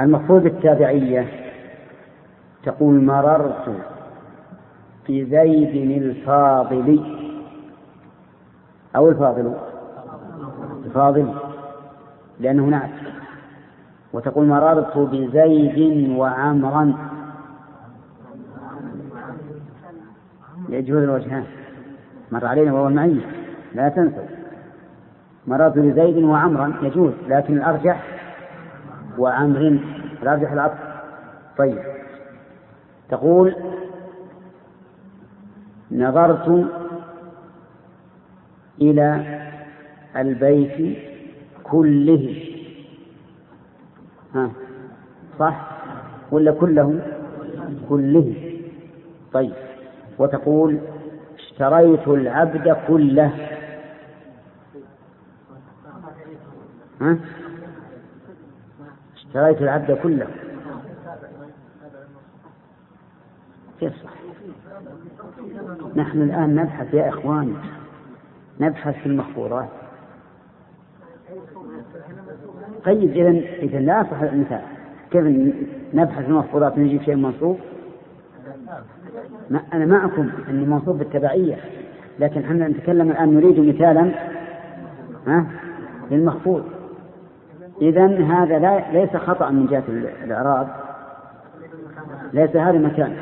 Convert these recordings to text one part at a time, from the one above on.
المفروض التابعية تقول مررت بزيد الفاضل أو الفاضل لأنه نعت، وتقول مررت بزيد وعمرا يجوز الوجهان، مر علينا وهو المعية لا تنسوا، مررت بزيد وعمرا يجوز، لكن الأرجح وعمر، الأرجح العطف. طيب تقول نظرت إلى البيت كله، صح ولا كله؟ كله. طيب وتقول اشتريت العبد كله، اشتريت العبد كله كيف صح؟ نحن الآن نبحث يا إخواني، نبحث في المخبورات. طيب إذا لا صح المثال، كيف نبحث في المخبورات ونجيب شيء منصوب؟ أنا معكم أن منصوب بالتبعية، لكن احنا نتكلم الآن نريد مثالا للمخفوض. إذن هذا ليس خطأ من جهة الإعراب، ليس هذا مكان،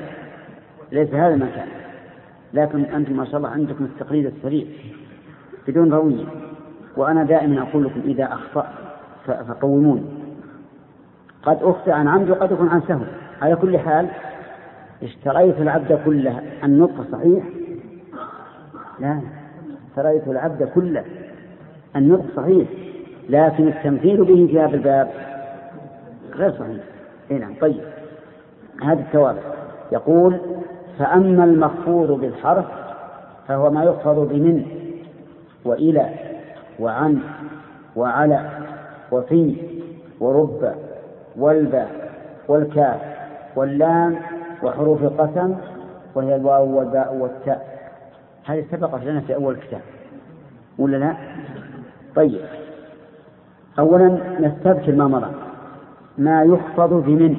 لكن أنتم ما شاء الله عندكم التقليد السريع بدون روية، وأنا دائما أقول لكم إذا أخطأ فقومون، قد أخطئ عن عمد وقد يكون عن سهو. على كل حال اشتريت العبد كله، النطق صحيح؟ لا، اشتريت العبد كله النطق صحيح، لكن التمثيل به في هذا الباب غير صحيح. نعم. طيب هذه التوابع. يقول فأما المخفوض بالحرف فهو ما يخفض بمن وإلى وعن وعلى وفي ورب والباء والكاف واللام وحروف القسم، وهي الواو والباء والتاء. هذه سبقت لنا في أول كتاب ولا لا؟ طيب أولا نستذكر ما مضى، ما يخفض بمن.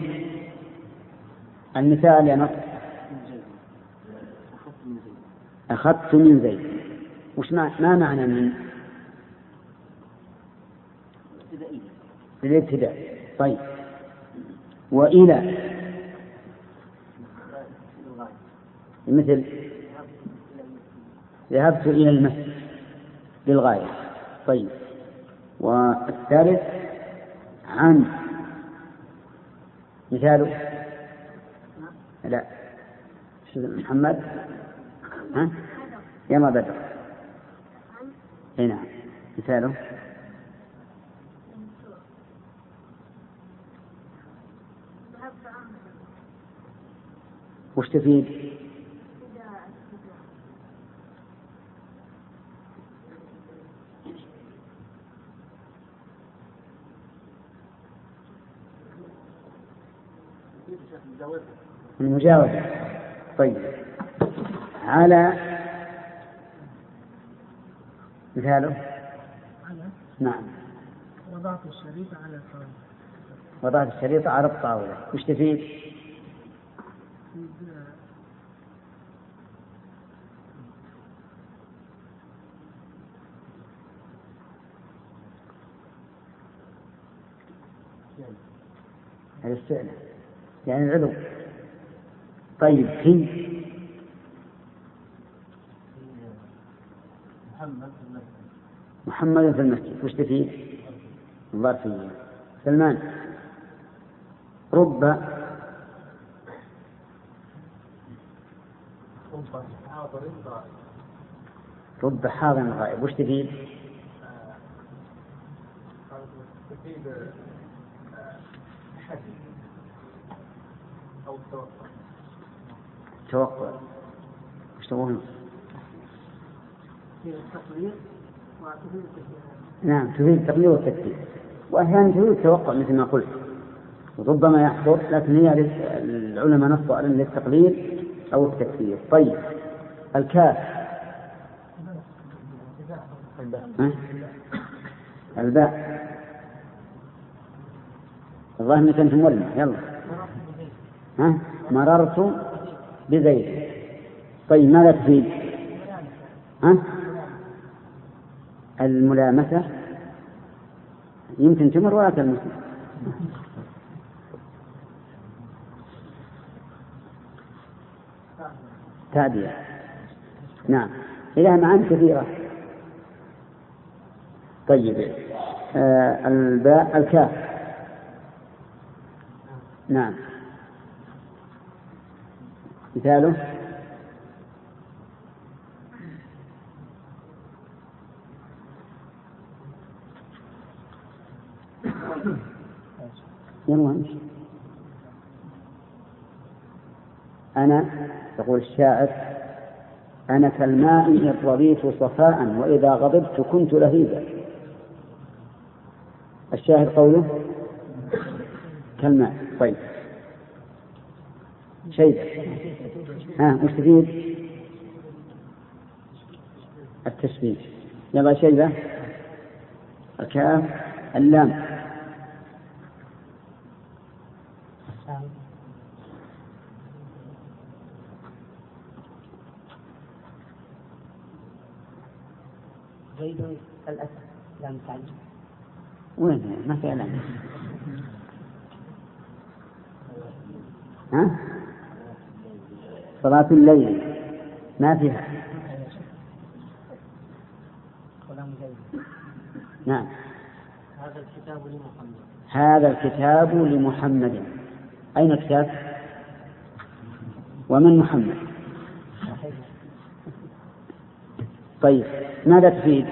المثال يا نصر أخذت من زيد، وش ما معنى من؟ الابتداء. طيب وإلى مثل ذهبت إلى المسجد للغاية. طيب والثالث عن مثاله لا محمد يا ما بدر هنا مثاله وش تفيد؟ المجاوزة. طيب على مثاله نعم وضعت الشريط على الطاولة. وضعت الشريط على الطاولة وش تفيد؟ هذا السؤال يعني العلو. طيب في محمد في المسجد وش تفيد؟ ظرفية. سلمان رب حاضر غائب وش تفيد؟ توقع. وش تقولون؟ نعم تفيد التقليل والتكتير، وأحيانا تفيد التوقع مثل ما قلت، ربما يحضر، لكن هي العلماء نصوا على للتقليل أو التكتير. طيب الكاف الباء الظاهر انك انت مولع. يلا. ها؟ مررت بزيد. طيب ماذا تفيد؟ ها؟ الملامسة يمكن تمر ولا تلمس. تعدية. نعم، إلها معاني كثيرة. طيب الباء الكاف. نعم، مثاله يلا. أنا يقول الشاعر: أنا كالماء إن رضيت صفاء وإذا غضبت كنت لهيبا. الشاهد قوله كالماء. طيب شيء وش تفيد؟ التشبيه. يلا شيبة. الكاف. اللام. زيد الأسد. لام تعجب. وين؟ ما في لام. ها؟ صلاة الليل ما فيها. نعم. هذا الكتاب لمحمد. هذا الكتاب لمحمد. أين الكتاب؟ ومن محمد؟ طيب ماذا تفيد؟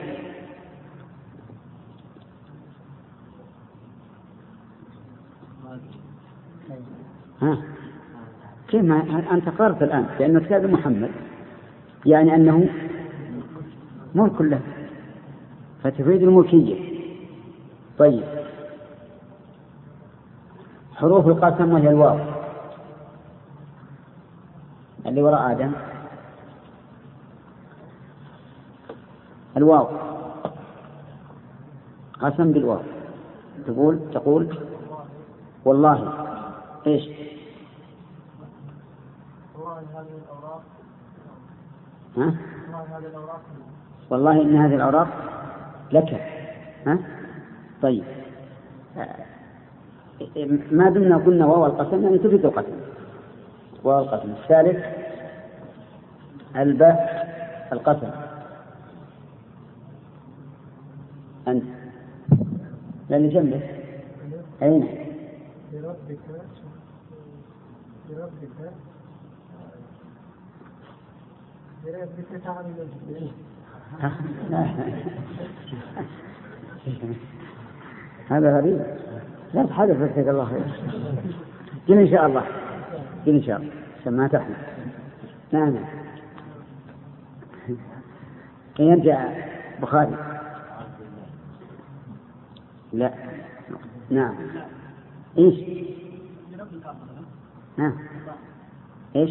ها؟ كيف ما أنت قررت الآن لأنه كتاب محمد يعني أنه ملك له فتفيد الملكية. طيب حروف القسم وهي الواو اللي وراء آدم. الواو قسم بالواو. تقول والله ايش؟ ها؟ والله إن هذه الأوراق لك. ها؟ طيب ما دمنا قلنا واو القسم يعني تفيد القسم. واو القسم. الثالث الباء القسم. أنت لأن جنبك أين؟ بربك تعمل. هذا غريب. لا تحدث جزاك الله خير. قل إن شاء الله. قل إن شاء الله عشان ما تحمل. نعم. يرجع بخاري. لا. نعم. إيش؟ ها؟ إيش؟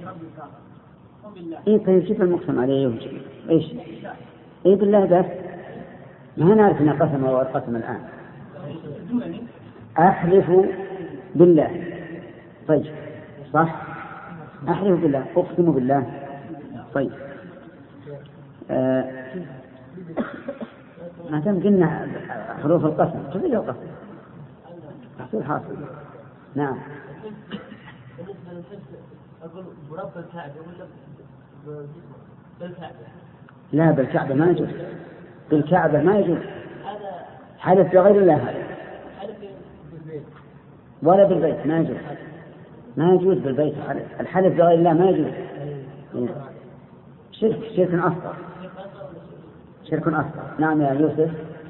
إيه طيب شوف المقسم عليه إيش؟ إيه بالله بس ما نعرف إن قسم أو القسم الآن. أحلف بالله. طيب صح. أحلف بالله. أقسم بالله. طيب ما دام قلنا حروف القسم تفيد القسم. تحصيل حاصل. نعم. لا بالكعبة ما يجوز. بالكعبة ما يجوز. حلف بغير الله هذا. ولا بالبيت ما يجوز. ما يجوز بالبيت الحلف بغير الله ما يجوز. شرك أصغر. شرك أصغر. نعم يا يوسف.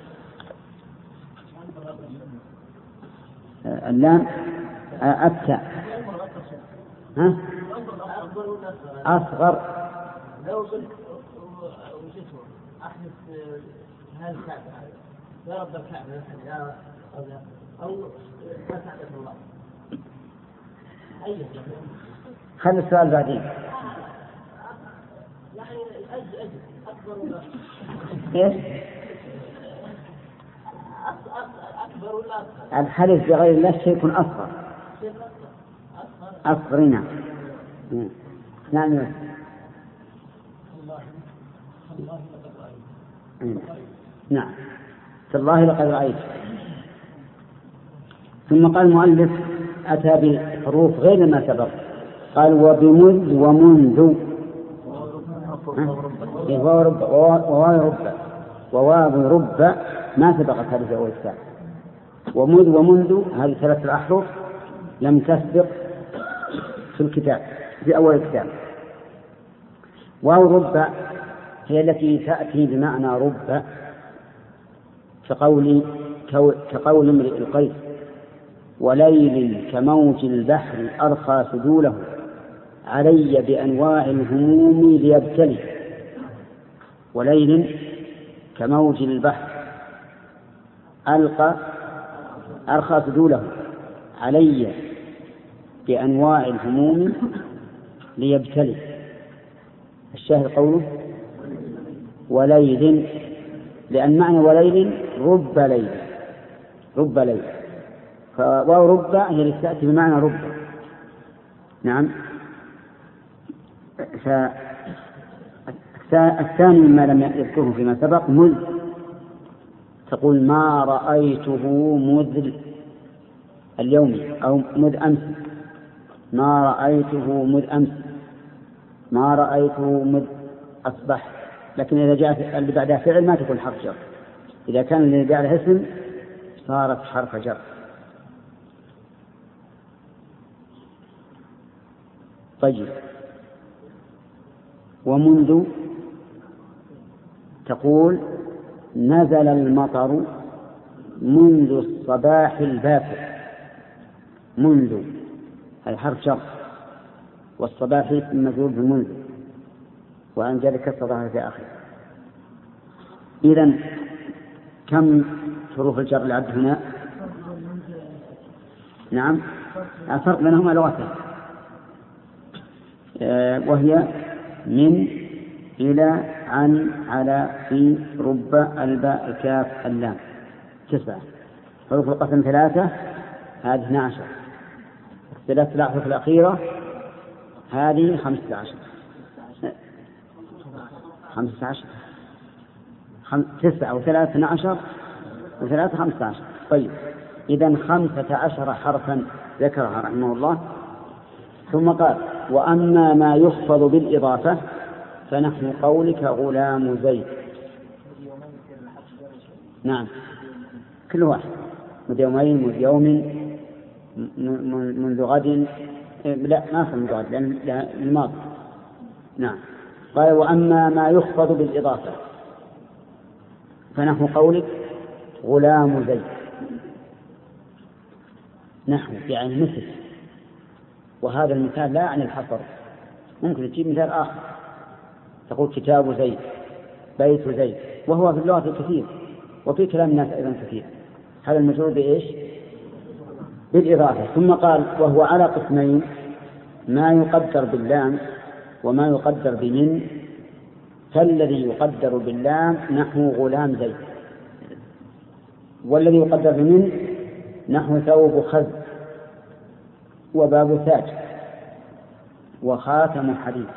اللام التاء. ها؟ أصغر. أحدث هذا الكعبة يا رب الكعبة يا أو ما تعبد الله. خلي السؤال بعدين. يعني أجل أكبر إيش؟ أكبر أكبر ولا أصغر؟ الحلف بغير الله شيء أصغر. أصغر نعم. نعم. نعم تالله لقد رأيت. ثم قال المؤلف أتى بحروف غير ما سبق، قال وبمذ ومنذ وواو رب ما سبقت هذه في أول الكتاب. ومذ ومنذ هذه ثلاثة الأحرف لم تسبق في الكتاب في أول الكتاب. واو رب هي التي تأتي بمعنى رب، كقول امرئ القيس وليل كموج البحر أرخى سدوله علي بأنواع الهموم ليبتلي. وليل كموج البحر أرخى سدوله علي بأنواع الهموم ليبتلي. الشاهد قوله وليل، لأن معنى وليل رب ليل، فواو رب هي التي تأتي بمعنى رب. نعم. الثاني مما لم يذكره فيما سبق مذ، تقول ما رأيته مذ اليوم أو مذ أمس، ما رأيته مذ أمس، ما رأيته مذ أصبح. لكن إذا جاءت اللي بعدها فعل ما تكون حرف جر، إذا كان اللي بعدها اسم صارت حرف جر. طيب. ومنذ تقول نزل المطر منذ الصباح الباكر. منذ هذا حرف جر، والصباح اسم مجرور بمنذ، وعن ذلك كسرها في آخر. إذن كم حروف الجر العد هنا؟ نعم الفرق بينهما لغتين، وهي من إلى عن على في رب الباء الكاف اللام 9. حروف القسم 3 هذه 12. الثلاث الأحرف الأخيرة هذه 15. 9 و3 12 و3 15. طيب إذن 15 حرفا ذكرها رحمه الله. ثم قال وأما ما يحفظ بالإضافة فنحن قولك غلام زيد. نعم كل واحد منذ يومين، منذ يوم، منذ غد، لا ما في منذ غد لأن الماضي. نعم. قال وأما ما يحفظ بالإضافة فنحن قولك غلام زيد. نحو يعني مثل، وهذا المثال لا يعني الحصر، ممكن تجيب مثال آخر تقول كتاب زيد، بيت زيد، وهو في اللغة كثير وفي كلام الناس أيضا كثير. هذا المجرور بإيش؟ بالإضافة. ثم قال وهو على قسمين، ما يقدر باللام وما يقدر بمن. فالذي يقدر باللام نحو غلام زيد، والذي يقدر بمن نحو ثوب خز وباب تاج وخاتم حديد.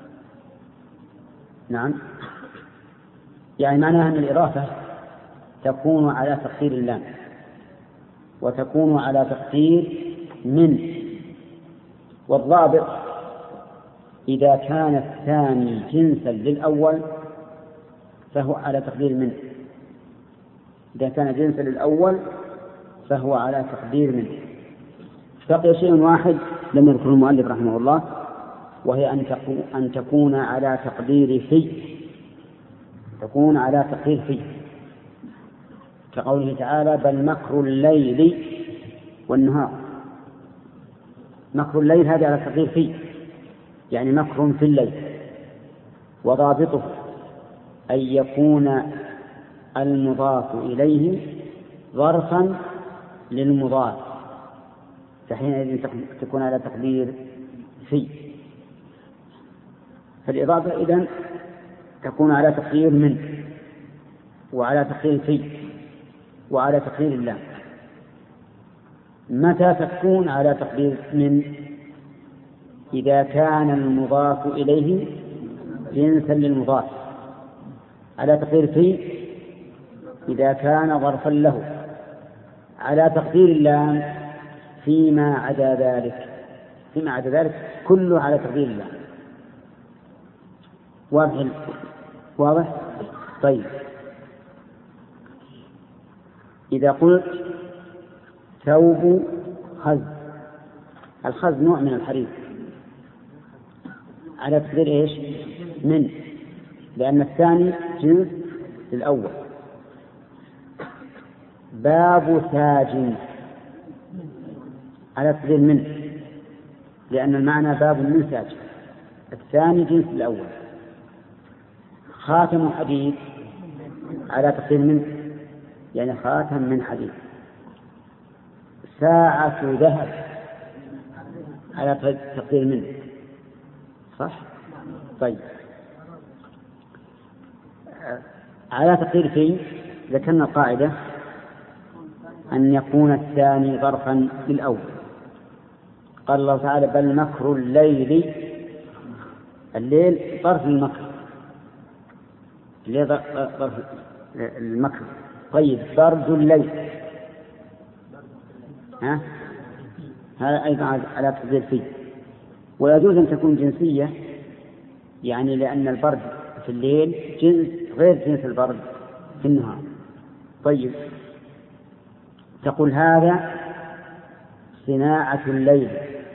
نعم يعني معناها أن الإضافة تكون على تقدير اللام وتكون على تقدير من. والضابط إذا كان الثاني جنسا للأول فهو على تقدير من، إذا كان جنسا للأول فهو على تقدير من. بقي شيء واحد لم يذكره المؤلف رحمه الله، وهي أن تكون على تقدير في، تكون على تقدير في، كقوله تعالى بل مكر الليل والنهار. مكر الليل هذا على تقدير في، يعني مكر في الليل. وضابطه أن يكون المضاف إليه ظرفا للمضاف، فحينئذ تكون على تقدير في. فالإضافة إذن تكون على تقدير من، وعلى تقدير في، وعلى تقدير اللام. متى تكون على تقدير من؟ إذا كان المضاف إليه جنسا للمضاف، على تقدير في إذا كان ظرفا له، على تقدير اللام فيما عدا ذلك. فيما عدا ذلك كله على تقدير اللام. واضح؟ طيب، إذا قلت ثوب خز، الخز نوع من الحرير، على تقدير إيش؟ من، لأن الثاني جنس الأول. باب تاج على تقدير من، لأن المعنى باب من تاج، الثاني جنس الأول. خاتم حديد على تقدير من، يعني خاتم من حديد. ساعة ذهب على تقدير من، صح؟ طيب، على تقدير في ذكرنا القاعدة أن يكون الثاني ظرفا للأول. قال الله تعالى بل مكر الليل، الليل ظرف المكر، الليل ظرف المكر. طيب، برد الليل هذا أيضا على تقدير فيه. ويجوز أن تكون جنسية، يعني لأن البرد في الليل جنس غير جنس البرد في النهار. طيب، تقول هذا صناعة الليل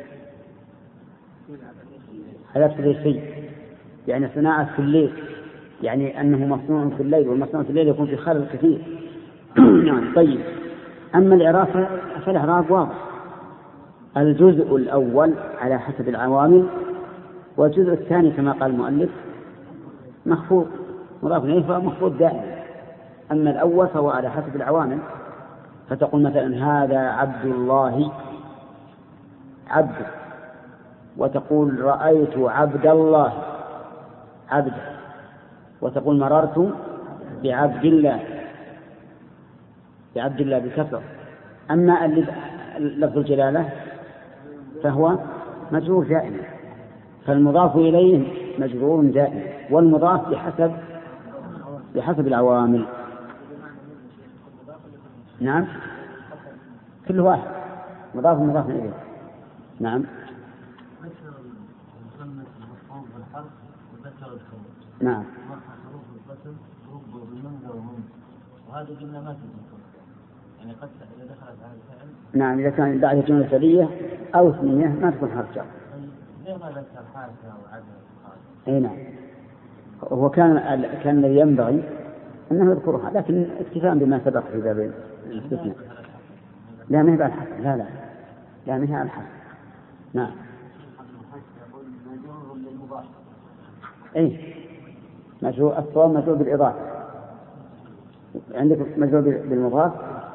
على تقدير فيه، يعني صناعة في الليل، يعني أنه مصنوع في الليل، والمصنوع في الليل يكون في خلل كثير. نعم. طيب، أما الإعراب فالإعراب واضح، الجزء الأول على حسب العوامل، والجزء الثاني كما قال المؤلف مخفوض، مضاف إليه فهو مخفوض دائما. أما الأول فهو على حسب العوامل، فتقول مثلا هذا عبد الله عبد، وتقول رأيت عبد الله عبد، وتقول مررت بعبد الله بالكسر. أما لفظ الجلالة فهو مجرور دائما، فالمضاف إليه مجرور دائما، والمضاف بحسب العوامل. نعم، كل واحد مضاف إليه. نعم. نعم. وهذا جملة ما تدخل، يعني قد إذا دخلت على الفعل. نعم، إذا كان بعد جملة فعلية أو اسمية ما تكون حرف جر. ليه ما ذكر حركة أو عدد؟ أي نعم، هو كان الذي ينبغي أنه يذكرها، لكن اكتفاء بما سبق في باب الاستثناء. لا، ما هي على الحسن، لا ما هي على الحسن. نعم. أي مجرور، الصواب مجرور بالإضافة. عندك مجرور بالمضاف؟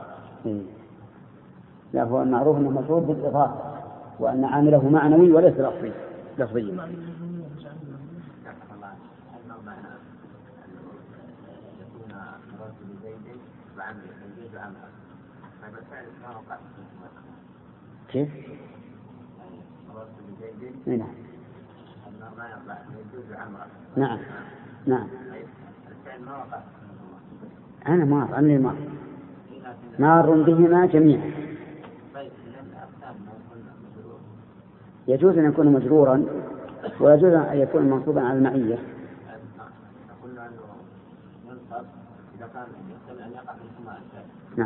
لا، هو المعروف أنه مجرور بالإضافة، وأن عامله معنوي وليس لفظي. كيف؟ نعم. نعم. أنا مار بهما جميعا. يجوز أن يكون مجرورا، ويجوز أن يكون منصوبا على المعية. نعم.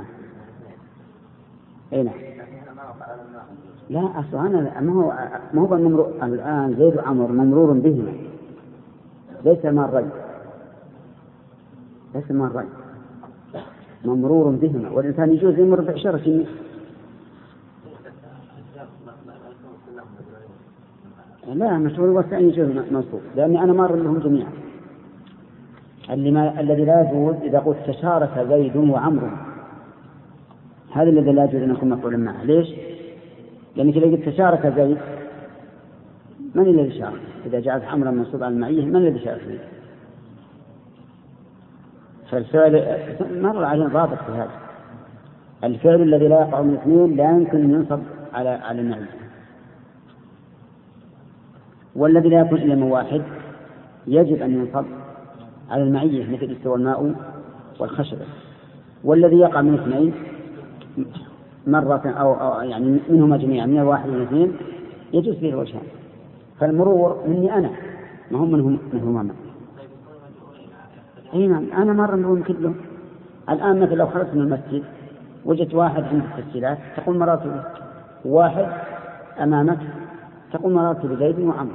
أي نعم. لا، أصلا ما هو الممرور الآن. زيد وعمر ممرور بهما، ليس مارين، ممرور بهما، والإنسان يجوز يمر بعشرة. لا، مشهور والثاني يجوز منصوب، لأني أنا مار لهم جميعا. الذي لا يجوز إذا قلت تشارك زيد وعمر، هذا الذي لا يجوز أن يكون مفعولا معه. ليش؟ لأنك إذا قلت تشارك زيد، من الذي شارك؟ إذا جعلت عمرا منصوب على المعية، من الذي شارك فيه؟ فالسؤال مر علينا ضابط في هذا. الفعل الذي لا يقع من اثنين لا يمكن أن ينصب على المعية، والذي لا يكون إلا من واحد يجب أن ينصب على المعية مثل استوى الماء والخشبة. والذي يقع من اثنين مرة أو يعني منهما جميعا، من الواحد من اثنين، يجوز فيه الوجهان. فالمرور مني أنا، ما هم منهما ما. أي نعم، أنا مرة مرور كله. الآن مثل لو خرجت من المسجد وجدت واحد عنده التسجيلات تقول مررت به، واحد أمامك تقول مررت بزيد وعمر.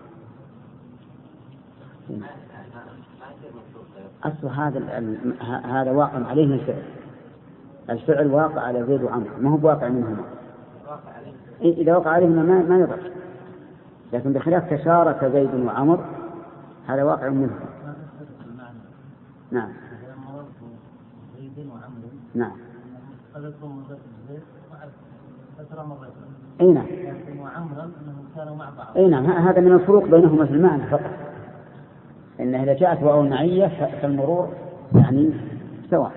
أصل هذا واقع عليه الفعل واقع على زيد وعمر، ما هو واقع منهما. إذا وقع عليهما ما يضر، لكن بخلاف تشارك زيد وعمر هذا واقع منهما. نعم نعم. أي نعم. أي نعم، هذا من الفروق بينهما في المعنى فقط، إنها إذا جاءت واو المعية فالمرور يعني سواء.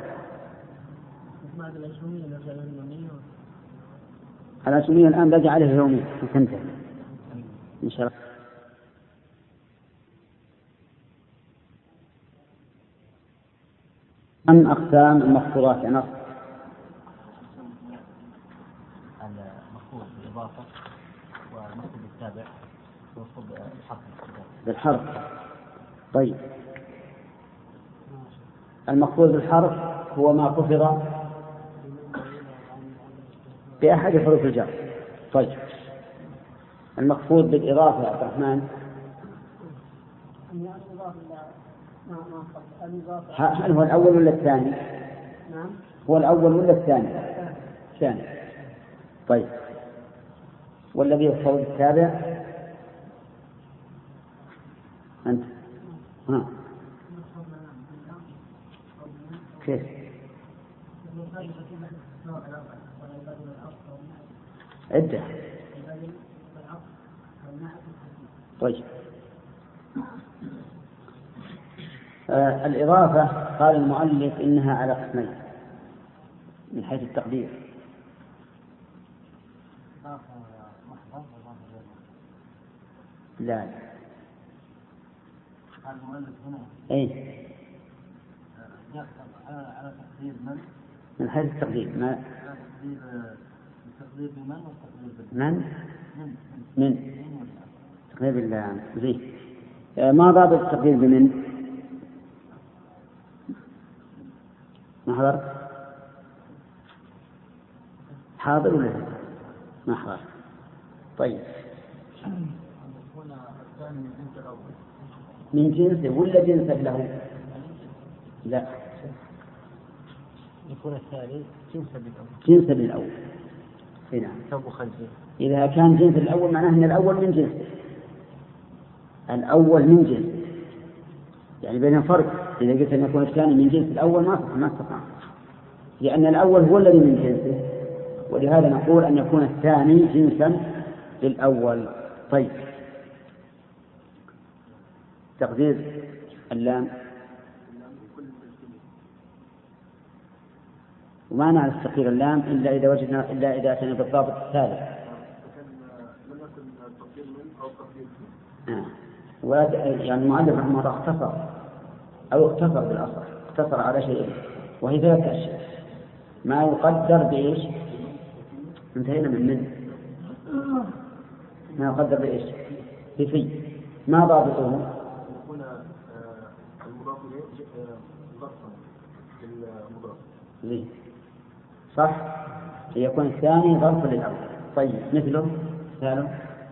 الأشمية الآن بقى عليه يومين تنتهي إن شاء الله. أم أقسام المخطوطات نص المخطوط بالإضافة والمخطوط بالتابع والمخطوط بالحرف. طيب، المخطوط بالحرف هو ما كفر بأحد حروف الجر. طيب، المخطوط بالإضافة يا عبد الرحمن هل هو الأول ولا الثاني؟ نعم، هو الأول ولا الثاني؟ الثاني. طيب، والذي يخطر بالتابع أنت؟ ها كيف؟ عدة. طيب، الإضافة قال المؤلف إنها على قسمين من حيث التقدير. لا المؤلف هنا أي على تقدير من حيث التقدير ما التقدير بمن والتقدير من تقدير بالله زين. ما ضابط التقدير بمن؟ ما حضر؟ حاضر ولا ما حضر؟ طيب، من جنسه ولا جنسه له؟ لا، يكون الثاني جنسه للأول. نعم. إذا كان جنس الأول معناه أن الأول من جنسه، الأول من جنسه، يعني بين فرق. إذا قلت أن يكون الثاني من جنس الأول ما استطاع، لأن الأول هو الذي من جنسه، ولهذا نقول أن يكون الثاني جنسا للأول. طيب، تقدير اللام وما نعرف تقدير اللام إلا إذا أتينا بالضابط الثالث. يعني المؤلف رحمه الله اختصر أو اقتصر بالأصح، اقتصر على شيء وهي ثلاثة أشياء. ما يقدر بإيش؟ انتهينا من ما يقدر بإيش؟ في ما ضابطه؟ يكون المضاف إليه ظرفا للمضاف. زين، صح، ليكون الثاني ظرفا للأول. طيب، مثله مثاله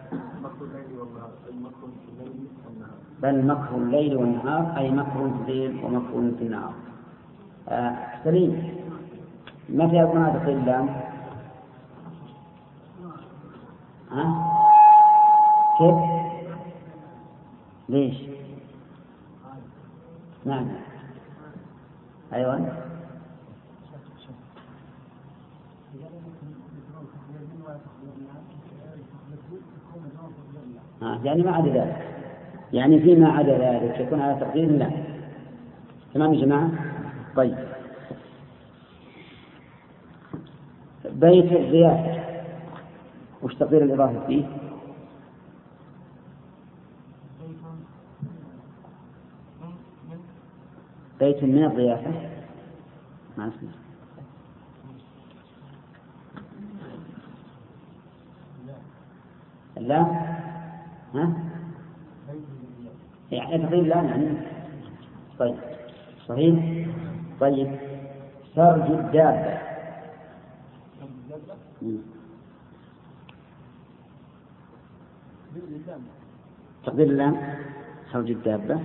بل مكر الليل والنهار، أي مكر في الليل ومكر في النهار. سليم، متى يكون هذا في اللام؟ كيف؟ ليش؟ نعم، أيوة. يعني ما عدا ذلك، يعني فيما عدا ذلك يكون على تقدير لا. تمام يا جماعة؟ طيب، بيت الضيافة وش تقدير الإضافة فيه؟ بيت من الضيافة ما اسمه لا ها يعني تقدير لا يعني طيب صحيح. طيب سرج الدابة تقدير اللام سرج الدابة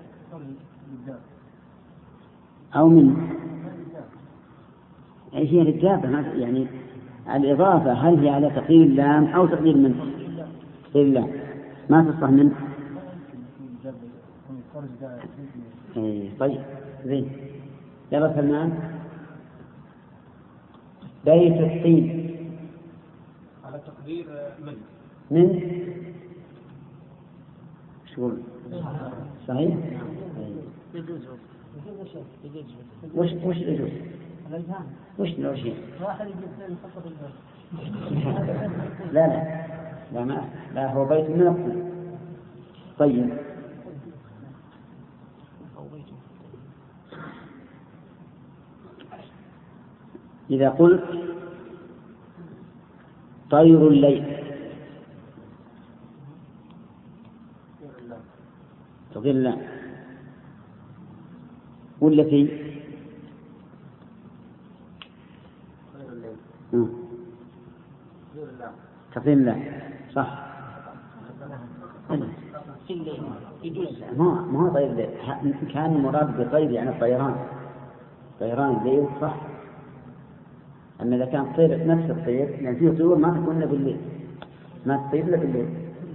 أو من أي هي الدابة يعني الإضافة هل هي على تقدير اللام أو تقدير من تقدير اللام ما تصح من طيب زين يلا سلمان بيت الطين على تقدير من شغل صحيح وش يجوز وش لو شيء لا هو بيت من الطين. طيب إذا قلت طير الليل تقول لا ولا في تقول لا صح ما هو طير الليل كان المراد بطير يعني الطيران طيران الليل صح. أما إذا كان طير نفس الطير يعني فيه طيور ما تكون بالليل ما تطير إلا بالليل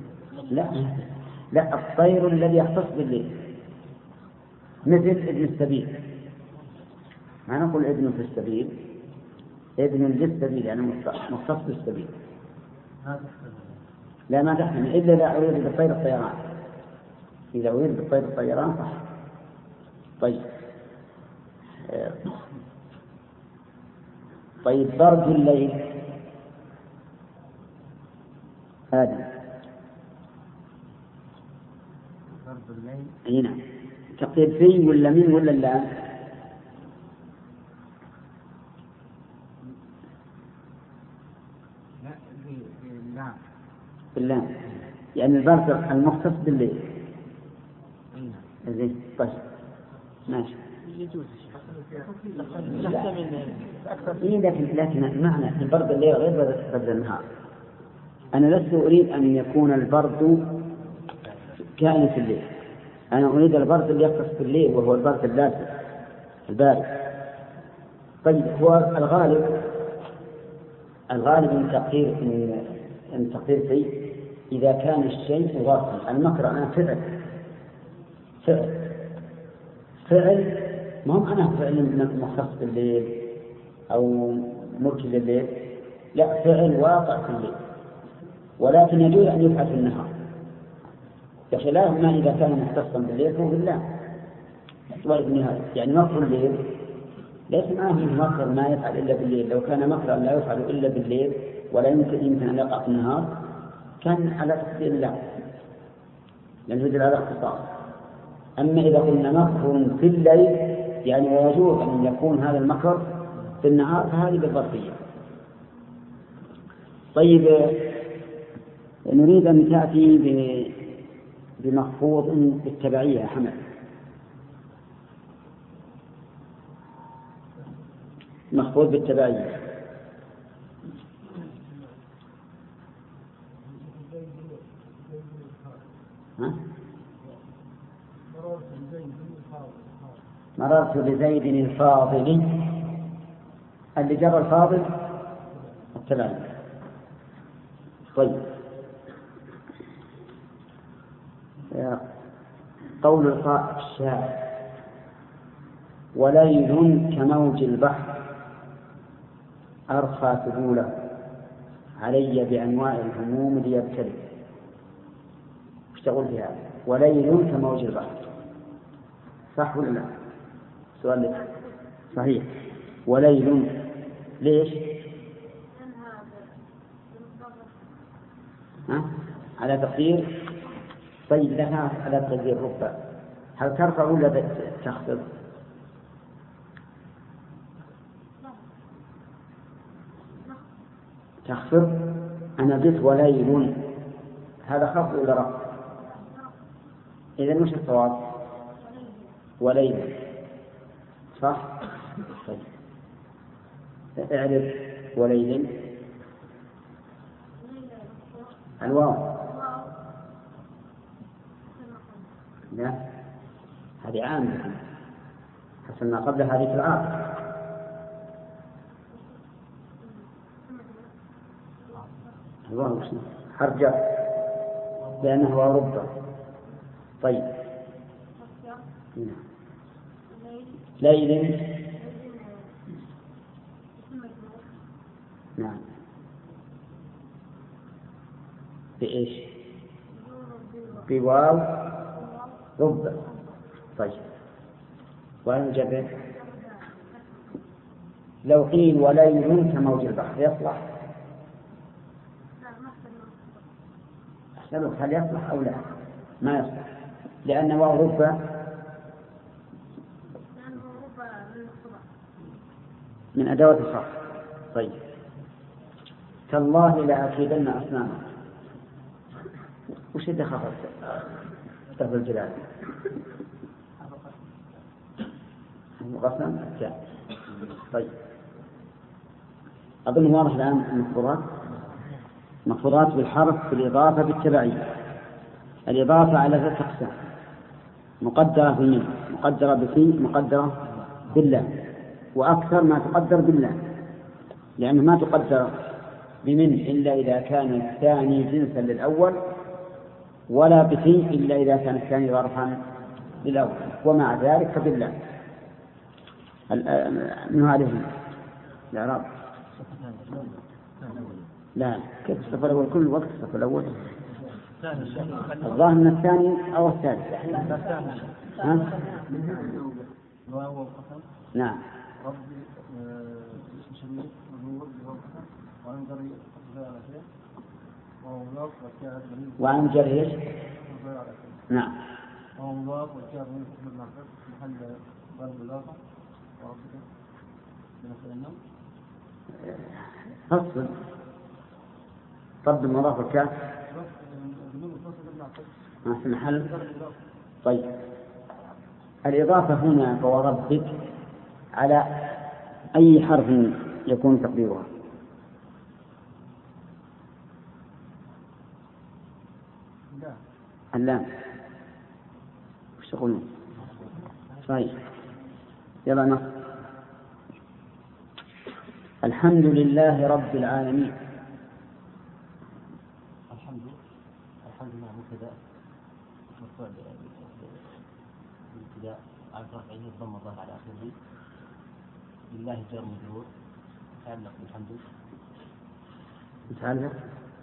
لا الطير الذي يختص بالليل مثل ابن السبيل ما نقول ابن في السبيل ابن للسبيل يعني مختص بالسبيل لا ما تحمل إلا لا أريد بالطير الطيران إذا أريد بالطير الطيران صح. طيب برد الليل هذا برد الليل هنا تقدير في ولا من ولا اللام لا باللام يعني البرد المختص بالليل زين طيب ماشي لكن معنى البرد الليل غير برد النهار. أنا لست أريد أن يكون البرد كائن في الليل أنا أريد البرد اللي يختص بالليل وهو البرد اللاسع البارد. طيب هو الغالب من تقدير في إذا كان الشيء مضافا المكر أنا فعل ما هو أنا فعل مختص بالليل أو ملك لليل لا فعل واقع في الليل ولكن يجوز أن يفعل في النهار بخلاف ما إذا كان مختصا بالليل فهو بالله يعني مكر الليل ليس معه مكر ما يفعل إلا بالليل. لو كان مكرا لا يفعل إلا بالليل ولا يمكن أن يقع في النهار كان على تقدير الله لأنه يدل على اختصاص. أما إذا قلنا مكر في الليل يعني ويجوز أن يكون هذا المكر في النهار فهذه بالظرفية. طيب نريد أن تأتي بمخفوض بالتبعية حمد مخفوض بالتبعية مررت بزيد الفاضل اللي جرى الفاضل التبعية. طيب قول القائل الشاعر وليل كموج البحر أرخى سبوله علي بأنواع الهموم ليبتلي. وش تقول في هذا؟ وليل كموج البحر صح ولا لا؟ سؤال لك. صحيح وليل ليش؟ ها؟ على تقدير. طيب لها على تقدير رب، هل ترفع ولا تخفض؟ تخفض. أنا قلت وليل، هذا خفض ولا رفع؟ إذن مش الصواب؟ وليل صح؟ طيب اعرف وليل الواو. لا هذه عامة، حسب ما قبل هذه في العاقل. الله شنو حرجة لأنه رب. طيب ليل. نعم بإيش؟ بواو رب. طيب والمجرد لو قيل وليل كموج البحر يصلح؟ أحسنك، هل يصلح أو لا؟ ما يصلح، لأن واو رب من أدوات الخاص. طيب تالله لأكيدن أصنامك، وش دخل لفظ الجلال؟ قسم. طيب أظن واضح الآن المفروضات. مفروضات بالحرف بالإضافة بالتبعية. الإضافة على ثلاثة أقسام: مقدرة بمن، مقدرة بفي، مقدرة بالله. وأكثر ما تقدر بالله، لأنه ما تقدر بمن إلا إذا كان الثاني جنسا للأول، ولا بفي إلا إذا كان الثاني ظرفا للأول، ومع ذلك فبالله. من هذه الإعراب؟ لا، كيف الصف الأول؟ كل وقت الصف الأول الظاهر من الثاني أو الثالث. ها؟ نعم. وعن جريش. نعم. فصل طب المضاف والكاف في محل. طيب الإضافة هنا فوربك على أي حرف يكون تقديرها؟ اللام. وش تقولون؟ صحيح. يلا نص. الحمد لله رب العالمين. الحمد لله مبتدأ مرفوع بالابتداء على رفعه الضم الظاهر على آخره. لله جار مجرور يتعلق بالحمد. يتعلق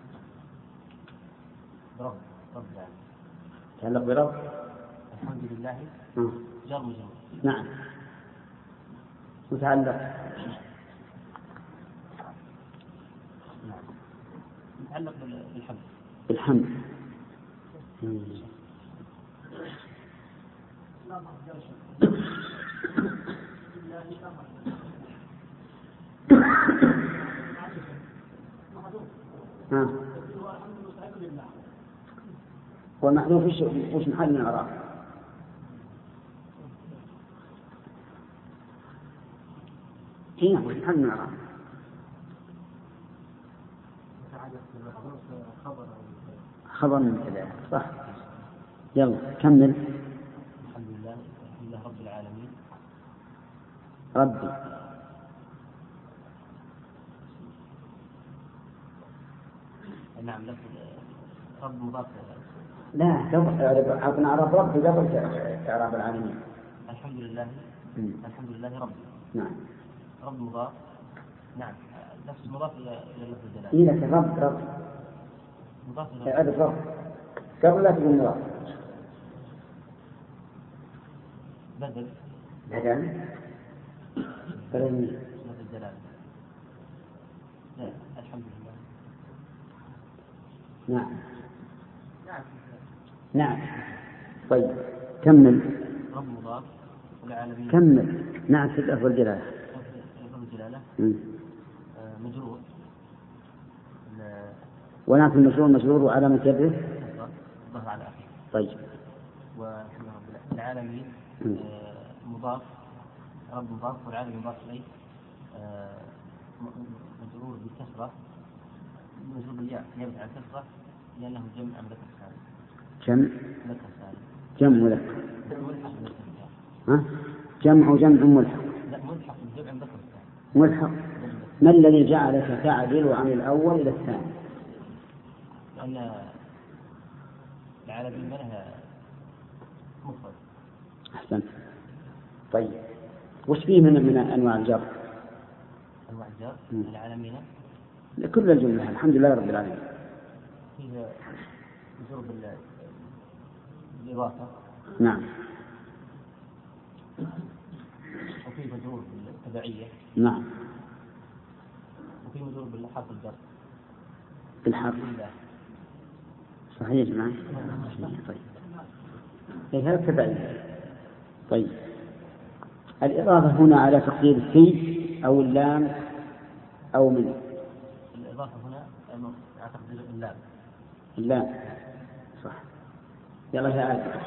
برب يعني. يتعلق برب. الحمد لله جار مجرور. نعم. متعلق يتعلق بالحمد. بالحمد. والمحذوف وش محل الإعراب؟ هنا وش محل الإعراب؟ خبر من كذا صح. يلا كمل. الحمد لله رب العالمين. ربي. نعم لفظ رب مضاف. لا عطنا إعراب ربي قبل إعراب العالمين. الحمد لله رب. نعم. رب مضاف. نعم نفس مضاف إلى لفظ الجلالة. إيه لك رب مضاف إلى رب قبل لا تقول مضاف. بدل لفظ الجلالة. لا الحمد لله. نعم. نعم. طيب كمل. رب مضاف والعالمين. كمل. نعم في الأفضل الجلالة. لفظ الجلالة. مجرور. ونعت المجرور مجرور وعلامة جره ظهر على آخره. طيب. والعالمين مضاف. رب مضاف والعالمين مضاف إليه مجرور بالكسرة مجرور بالياء نيابة عن الكسرة لأنه جمع مذكر سالم. مذكر سالم. جمع مذكر. ملحق مذكر سالم. ها؟ جمع ملحق. لا ملحق جمع مذكر سالم. ملحق. ما الذي جعلك تعدل عن الأول إلى الثاني؟ لأن العالمين منها مفرد. أحسنت. طيب وش فيه من أنواع الجر؟ أنواع الجر العالمين لكل الجملة الحمد لله رب العالمين. فيه مجرور بالإضافة. نعم. وفيه مجرور بالتبعية. نعم. وفيه مجرور بالحرف الجر. بالحرف. صحيح يا جماعة. طيب. هذا تبعية. طيب. الإضافة هنا على تقدير في أو اللام أو من. الإضافة هنا على تقدير اللام. اللام صح. يلا يا آدم.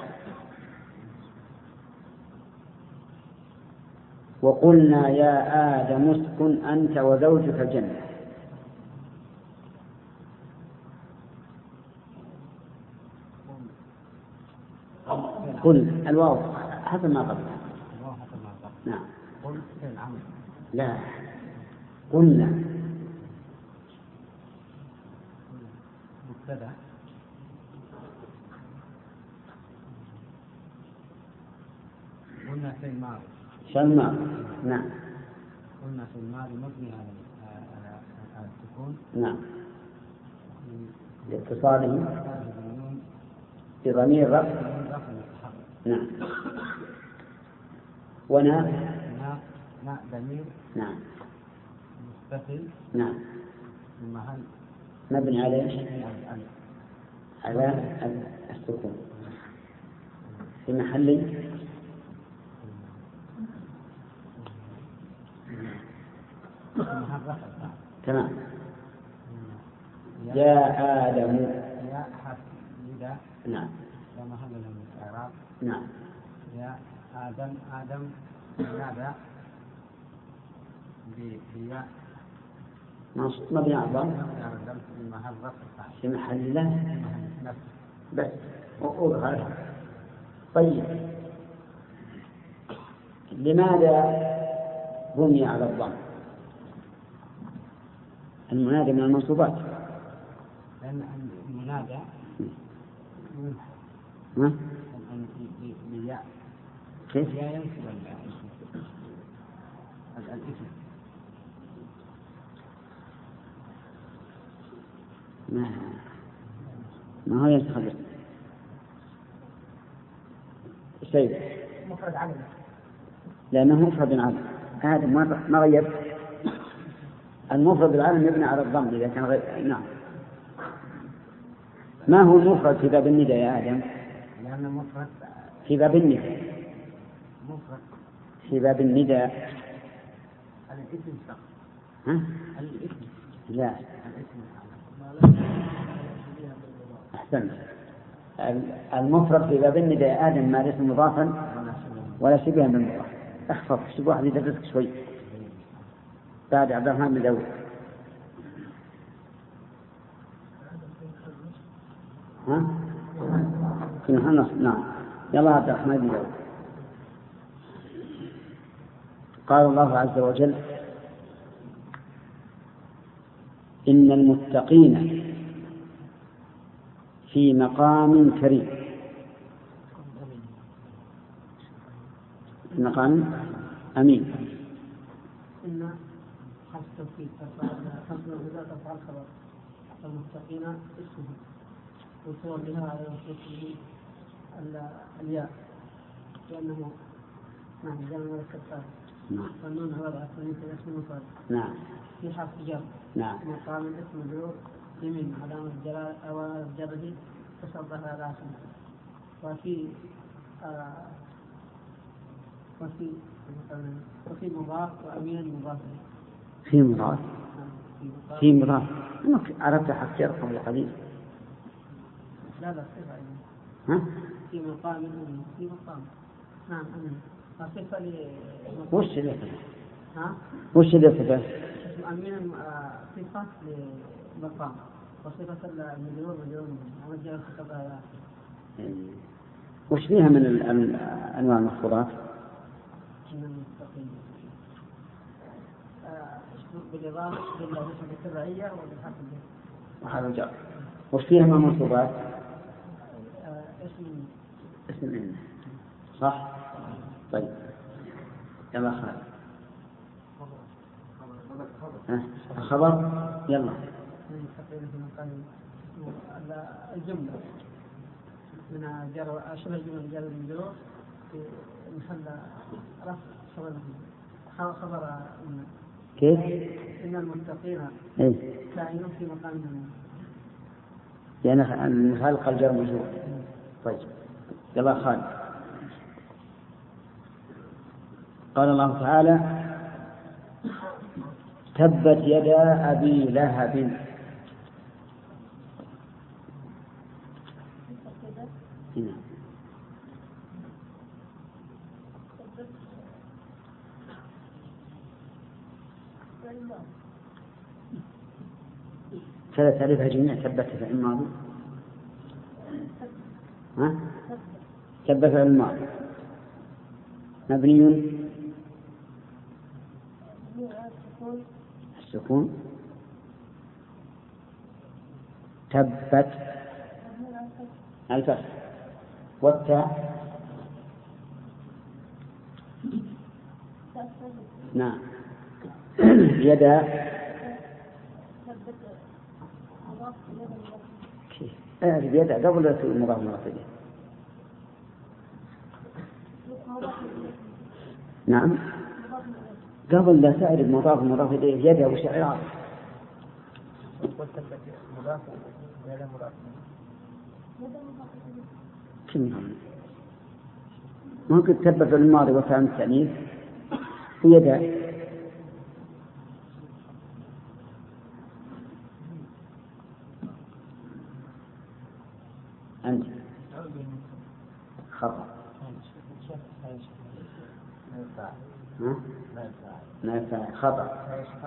وقلنا يا آدم اسكن أنت وزوجك الجنة. قل الواو حسب ما قبلها. نعم. لا قلنا مبتدأ. قلنا في الماضي. نعم. قلنا في الماضي مبني على السكون. نعم. لاتصاله بضمير رفع. نعم. ونا ضمير. نعم. متصل. نعم. في محل مبني على على السكون في محل تمام. يا آدم. يا حرف نداء. نعم. لا محل له من الإعراب. نعم. يا آدم نادى بياء مبني على الضم في محل له بس وأظهر. طيب لماذا بني على الضم؟ المنادى من المنصوبات. لأن المنادى بياء كيف؟ لا ينسب الاسم. ما هو ينسخ الاسم. شيء مفرد علم. لأنه مفرد علم. هذا ما غير. المفرد العالم يبنى على الضم إذا كان غير. نعم. ما هو المفرد في باب النداء يا آدم؟ لأن المفرد في باب النداء. مفرد في باب النداء. الاسم فقط. ها؟ الاسم. لا. الاسم. أحسن. المفرد في باب النداء يا آدم ما ليس مضافا ولا شبها بالمضاف. احفظ شو واحد يدرسك شوي بعد عبد الرحمن بن داود. ها؟ في محل. نعم. يلا عبد الرحمن بن داود. قال الله عز وجل إن المتقين في مقام كريم. في مقام أمين. إن حرف توكيد خمس وجزاء تفعل خبر المتقين اسمه وصور بها على وصفه الياء لأنه نعم جمع مركب ثالث. والنون هو العصري في الاسم المفرد. نعم. في حرف جر. نعم. مقام الاسم مجرور يمين علامة الجلال أو الجبل تصدها لازم. وفي مضاف وأمين مضاف. في مضاف. في مضاف. عرفت حق قبل قليل. لا صفة. ها؟ في مقام في مقام. نعم أمين. صفة وش اللي صفة؟ ها؟ وش اللي صفة؟ أمين صفة لمقام وصفة المجرور ومجرور خطبها. وش فيها من أنواع المخفوضات؟ بالإضافة بالتبعية وبالحسب. وهذا الجر. وش فيها من المنصوبات؟ اسم إن. صح؟ طيب. يلا خالد. الخبر يلا. الجملة من جر شبه الجملة جر المجرور في محل رفع خبر كيف؟ إن المتقين كائنون في مقام من. يعني الخلق الجر مجرور. طيب يلا خالد. قال الله تعالى تبت يدا أبي لهب. ثلاث تعريفها جميع ثبت فعل ماضي. ها؟ ثبت فعل ماضي مبني السكون. تبت الفتح والتاء. نعم. يدا يدا قبل المضاف إليه. نعم قبل لا تعرف مضاف إليه يدا وشعر. ممكن تثبت الماضي وكان التأنيث يدا. أنت خطأ. ما ينفع خطأ.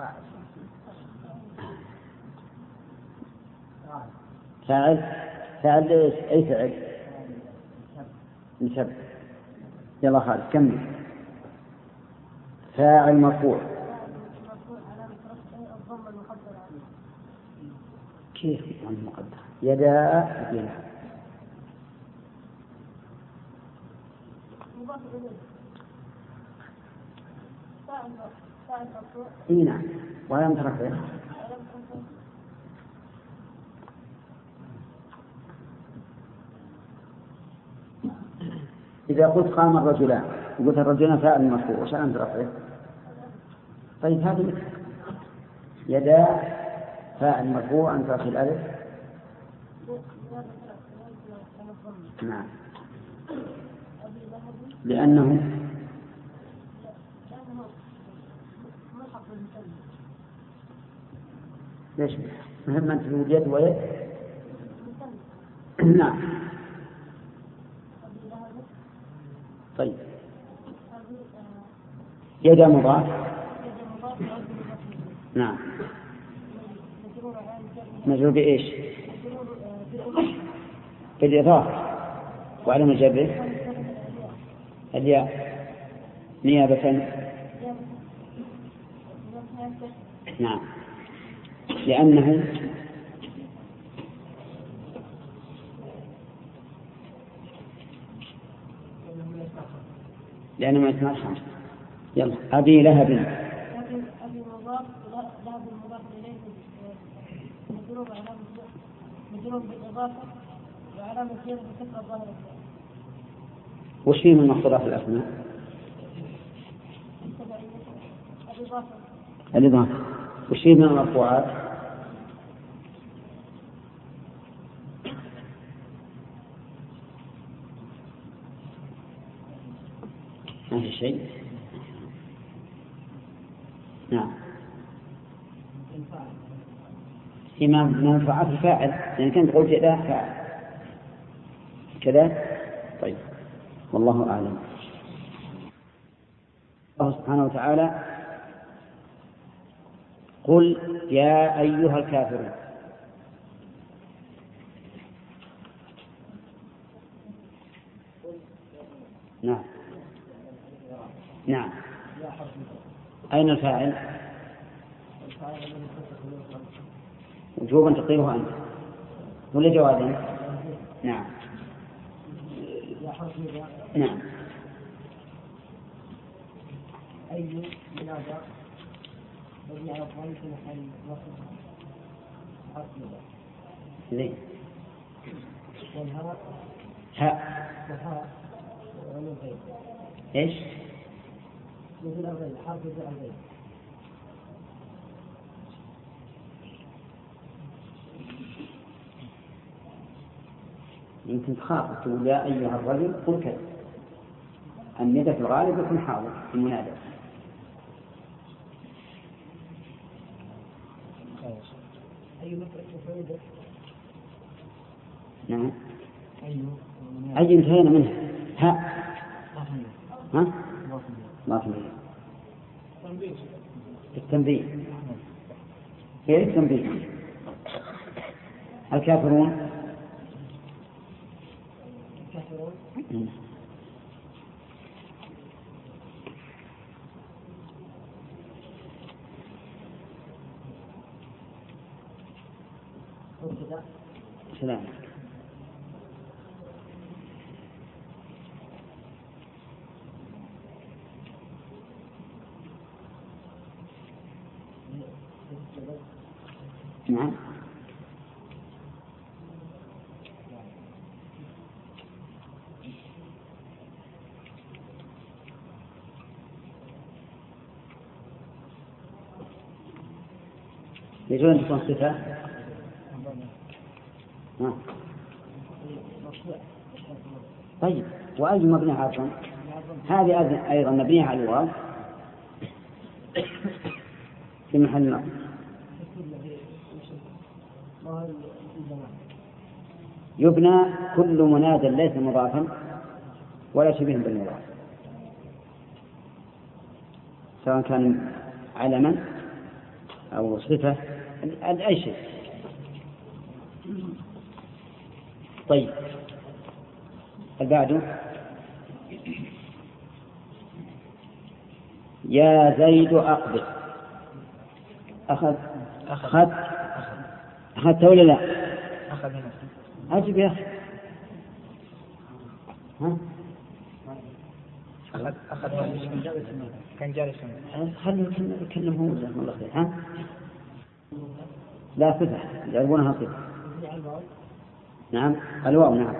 فاعل أي فعل نسب. يلا خالد كمل. فاعل مرفوع. كيف المقدر يدا بنا. اي نعم ولم ترفع. إذا قلت قام الرجلان وقلت الرجلان فاعل مرفوع وش علامة رفعه؟ طيب هذه مثل يدا فاعل مرفوع أنت في الألف. نعم لأنه ليش مهم أن تقول يد ويد. نعم طيب يد مضاف. نعم مجرور بإيش؟ بالإضافة وعلى مجره الياء نيابة. نعم لأنه ما يسمع الخمس. يلا أبي لهب. أبي مضاف لهب المضاف إليه مجرور بالإضافة وعلامة جره كسر الظاهر. وش فيه من مخطوطات الأسماء؟ الإضافة. وش فيه من المرفوعات؟ ما في شيء. نعم فيما منفعة الفاعل، يعني كنت قلت لا فاعل كذا. طيب والله أعلم. الله سبحانه وتعالى قل يا أيها الكافرون. نعم نعم. أين الفاعل؟ وجوبا تقديره أنت ولا جوازا؟ نعم نعم. أي منادى الذي على الضمير في محل نصب حرف نداء. زين. والهاء هاء والغين. ايش؟ مثل الغين، حرف مثل الغين. يمكن تخاف تقول يا أيها الرجل قل كذا. الندى في الغالب يكون حاضر في المنادى. أي مفعول؟ نعم. أي انتهينا منها. ها ما في التنبيه. هي التنبيه. الكافرون سلام. نعم يجوز أن تكون صفة. طيب وأي مبني عرضا؟ هذه أيضا مبنية على الواو في محل نصب. يبنى كل منادى ليس مضافا ولا شبيه بالمضاف، سواء كان علما أو صفة أي شيء. طيب بعده يا زيد أقبل. أخذت ولا لا؟ أجب يا أخي. أخذ كان جالسا. خلوا يكلمه جزاكم الله خير. لا صفة يعرفونها صفة. نعم الواو. نعم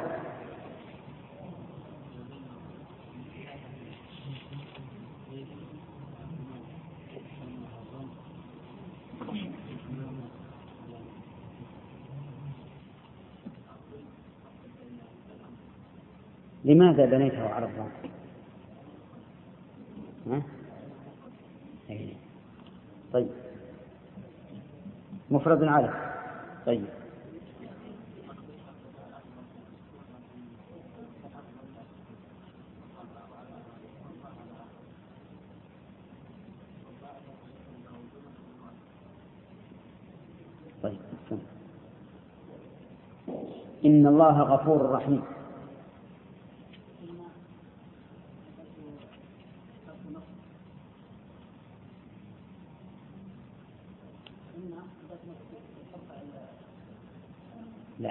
لماذا بنيته على الضم؟ طيب مفرد على. طيب طيب إن الله غفور رحيم. لا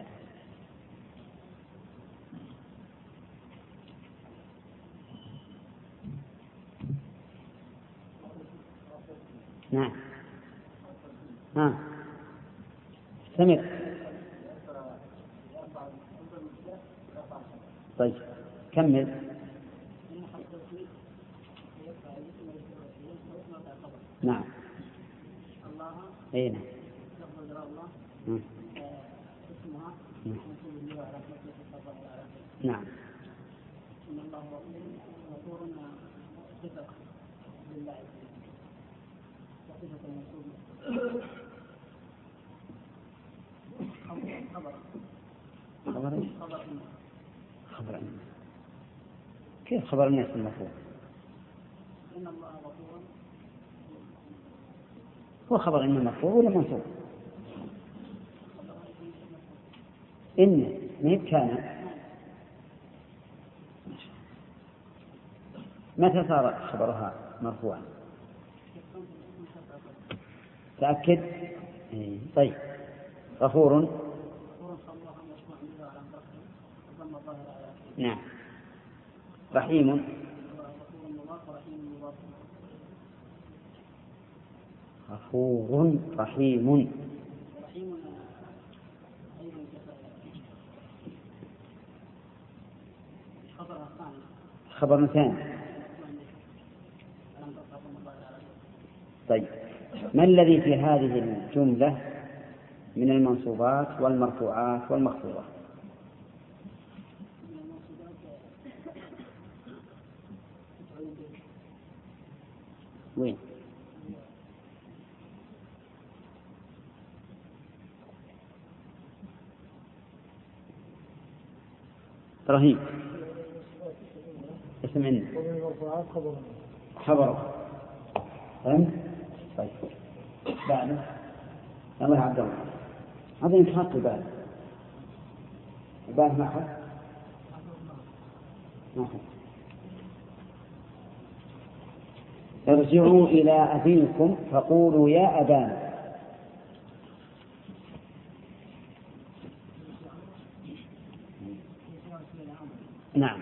نعم سمع. طيب كمل. نعم أين نعم خبر إن. كيف خبر الناس المفروض؟ هو خبر إن المفروض ولا منصوب؟ إن ما كان. متى صار خبرها مرفوعا؟ تأكد. طيب. غفور. نعم. رحيم. غفور رحيم. خبر ثاني. طيب، ما الذي في هذه الجملة من المنصوبات والمرفوعات والمخفوضات؟ وين؟ رهيب. اسم إن. خبر. فهمت؟ طيب. بعد. الله عبد الله. هذا ينتهك الباب. الباب ما حد. ما حد. ارجعوا إلى أبيكم فقولوا يا أبانا. نعم.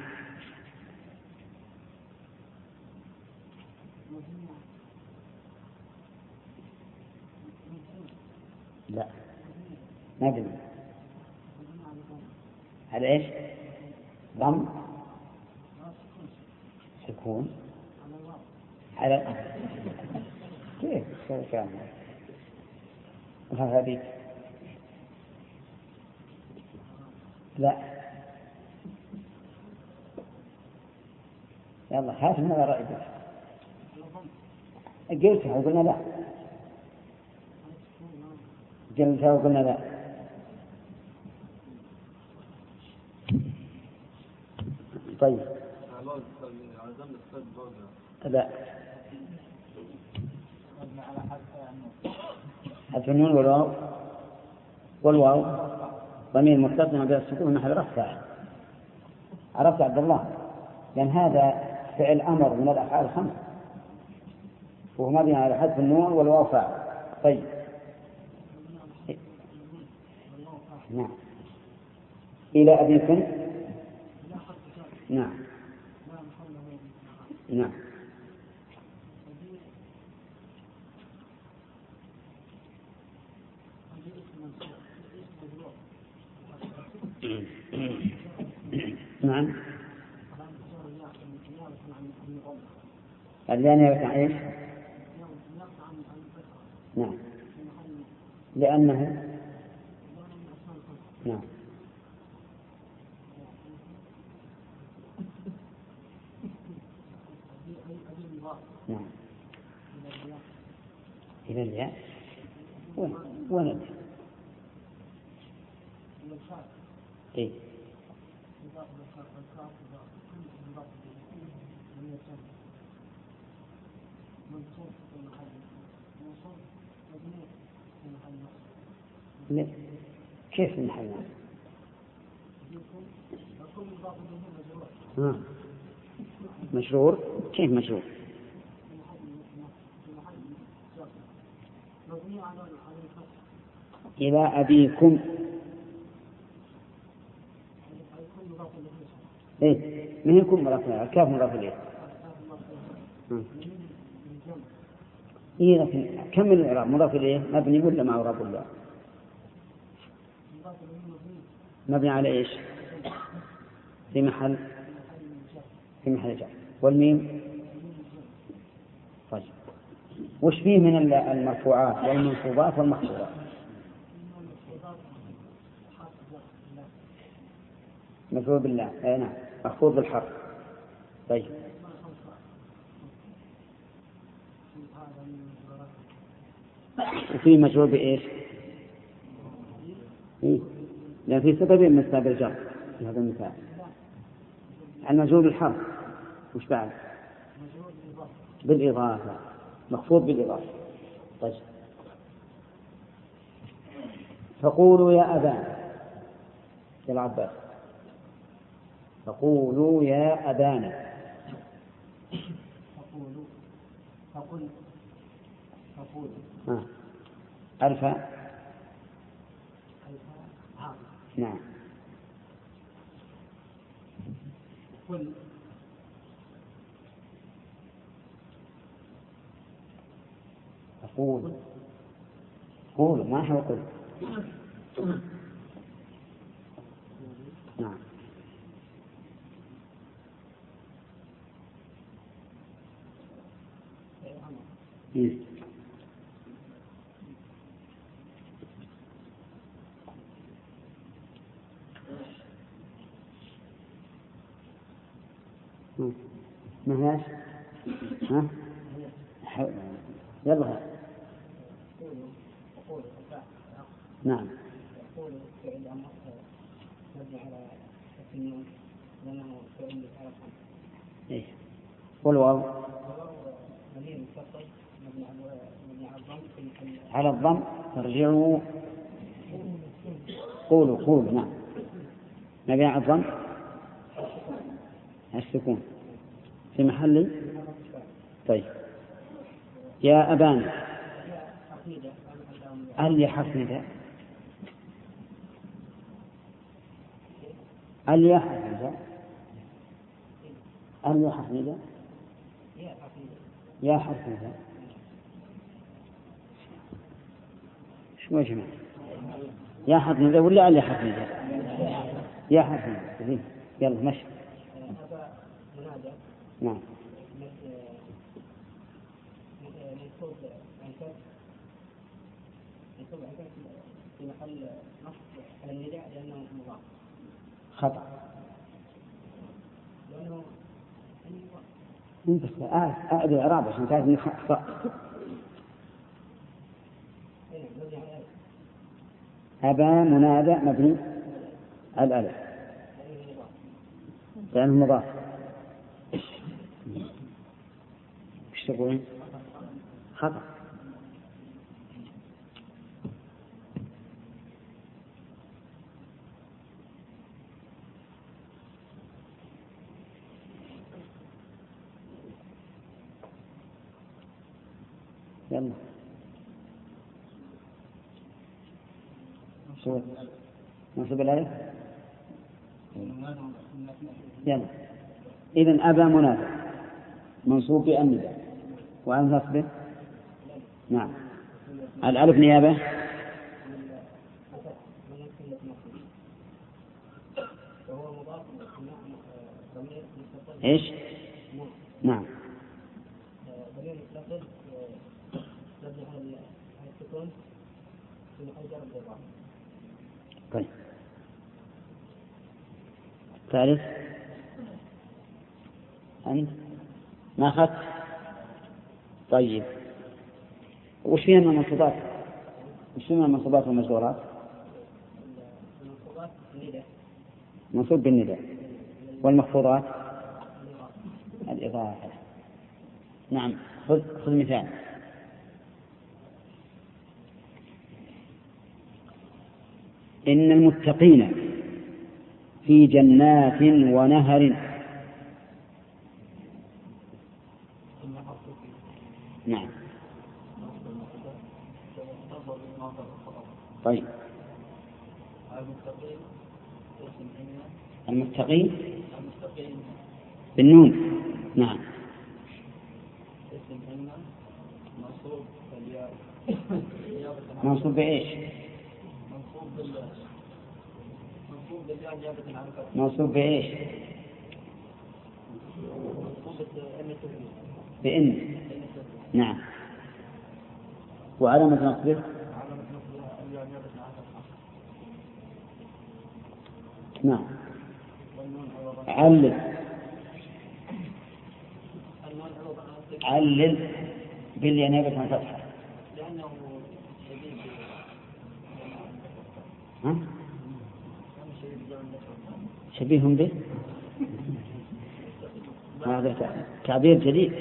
لا، ما أدري. على إيش؟ ضم. سكون. على كيف كان هذه؟ لا، يلا هات من رأيك. قلتها وقلنا لا. قلتها وقلنا لا. طيب. لا. حذف النون والواو ضمير متصل بين السكون محل رفع فاعل. عرفت عبد الله؟ لأن هذا فعل أمر من الأفعال الخمس وهو مبني على حذف النون والواو فاعل. طيب. نعم. إلى أبيكم. نعم. نعم. نعم. الثانية يقع إيش؟ نعم. لأنه. نعم. نعم. إلى الياء. وين؟ إيه؟ لا. كيف المحل؟ مشرور. كيف مشرور؟ إلى أبيكم. إيه؟ من يكون مضاف إليه؟ الكاف مضاف إليه. إيه لكن كمل الإعراب. مضاف إليه مبني ولا مع إعراب ولا؟ مبني على إيش؟ في محل جر. والميم. طيب. وش فيه من المرفوعات والمنصوبات والمخفوضات؟ مفعول بالله. نعم. مخفوض بالحرف. طيب. وفي مجرور بإيش؟ إيه؟ لأن في سببين من أسباب الجر في هذا المثال. المجرور بالحرف وش بعد؟ بالإضافة، مخفوض بالإضافة. طيب فقولوا يا أبانا يا العباس، فقولوا يا أبانا. فقل ألف نعم. قل أقول قول ما هو قل. نعم. ما هيش؟ ها؟ يلا. نعم. يقول فعل أمر مبني على التنوين لأنه فعل على الخمس. إيه. والواو مبني متصل مبني على الضم على الضم. ترجعوا قولوا نعم. مبني على الضم السكون في محل. طيب يا أبانا اللي حرف نداء. اللي حرف نداء. اللي حرف نداء. يا حرف نداء. شو يا جماعة؟ يا حرف نداء ولا اللي حرف نداء؟ يا حرف نداء. يلا مشي. نعم. في محل نصب على النداء لأنه مضاف. خطأ. لأنه بس أعد الإعراب عشان تعرف إنه خطأ. أبا منادى مبني على الألف لأنه مضاف. ايش تقولين؟ خطأ. يلا شو منصوب الآية. يلا إذن أبا منادى منصوب بالنداء وعن نصبه. نعم. الألف نيابة إيش؟ نعم. طيب ثالث أنت ما أخذت. طيب وش فيها من المنصوبات؟ وش فيها من المنصوبات والمجرورات؟ منصوب بالنداء. والمخفوضات الإضافة. نعم. خذ مثال. إن المتقين في جنات ونهر. نعم. طيب المتقين بالنون. نعم. منصوب بإيش؟ منصوب بإيش؟ بإن. نعم. وعلامة نصبه نعم. علل باليانيبة عن فتحة ها؟ شبيه به هذا تعبير جديد.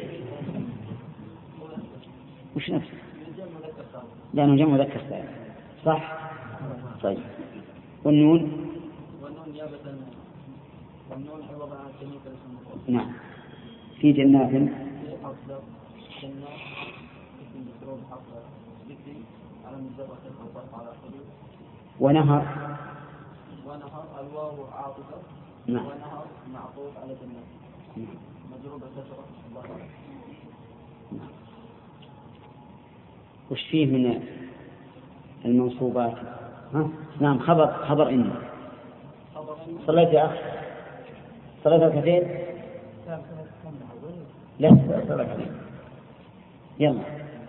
وش نفسه؟ لأنه جمع مذكر سالم صح؟ طيب والنون نعم في جنات ونهر الواو عاطفة نعم ونهر معطوف على جنات مجرور بالكسرة. وش فيه من المنصوبات؟ ها؟ نعم خبر إن صليت يا أخي صليت الكثير لا صليت الكثير يلا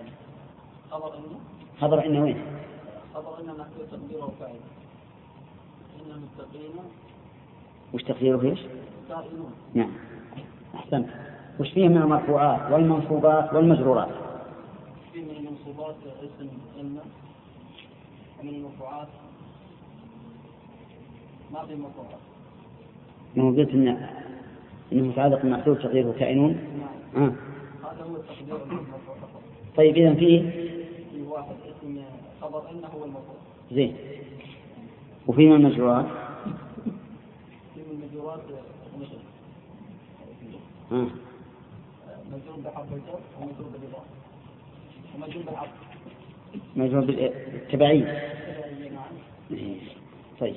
خبر إن وين؟ خبر إن محدود تقديره وفاعل إن المتقين وش تقديره ايش؟ كائنون. نعم أحسنت. وش فيه من المرفوعات والمنصوبات والمجرورات؟ فيه من المنصوبات اسم إن ومن المرفوعات ما في مرفوعات. قلت إنه متعلق بمحذوف تقديره كائنون. نعم. هذا هو التقدير المرفوع. طيب إذن فيه في واحد اسم خبر إن هو المرفوع. زين. وفيه من المجرورات؟ المجرورات مثل مجرور بحرف الجر ومجرور بالإضافة ومجرور بالعطف مجرور بالتبعية. طيب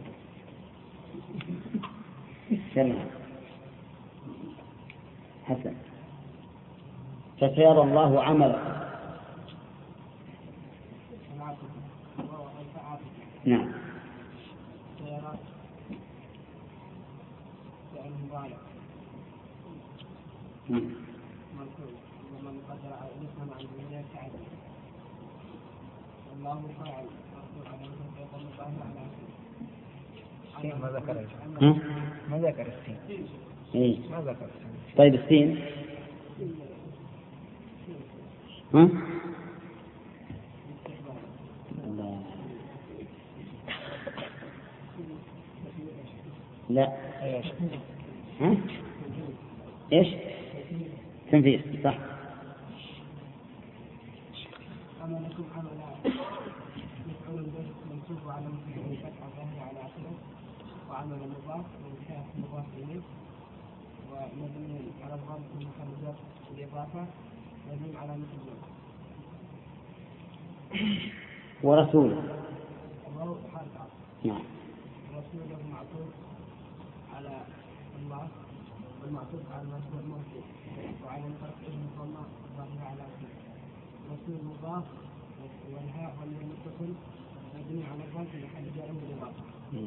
سلام حسن. فسيرى الله عملا. نعم ومن قدر على الاسم عن الدنيا كعدل الله فاعل ما ذكر ما ذكر السين. ما ذكر السين. طيب السين ها؟ لا ها؟ ايش؟ تنفيذ صح. عملكم عملا مفعول به منصوب على مفعول فتحة ظاهرة على آخره وعمل مضاف وكاف مضاف إليه ومبني على الضم في محل جر الإضافة مبني على مثل ورسوله الله حال تعالى. نعم. رسوله معطوف على الله والمعطوف على المشروع الموصول وعلى الفرق المضمة الظاهرة على آخره رسول مضاف والهاء والمتصل مبني على الضم في محل جر الإضافة.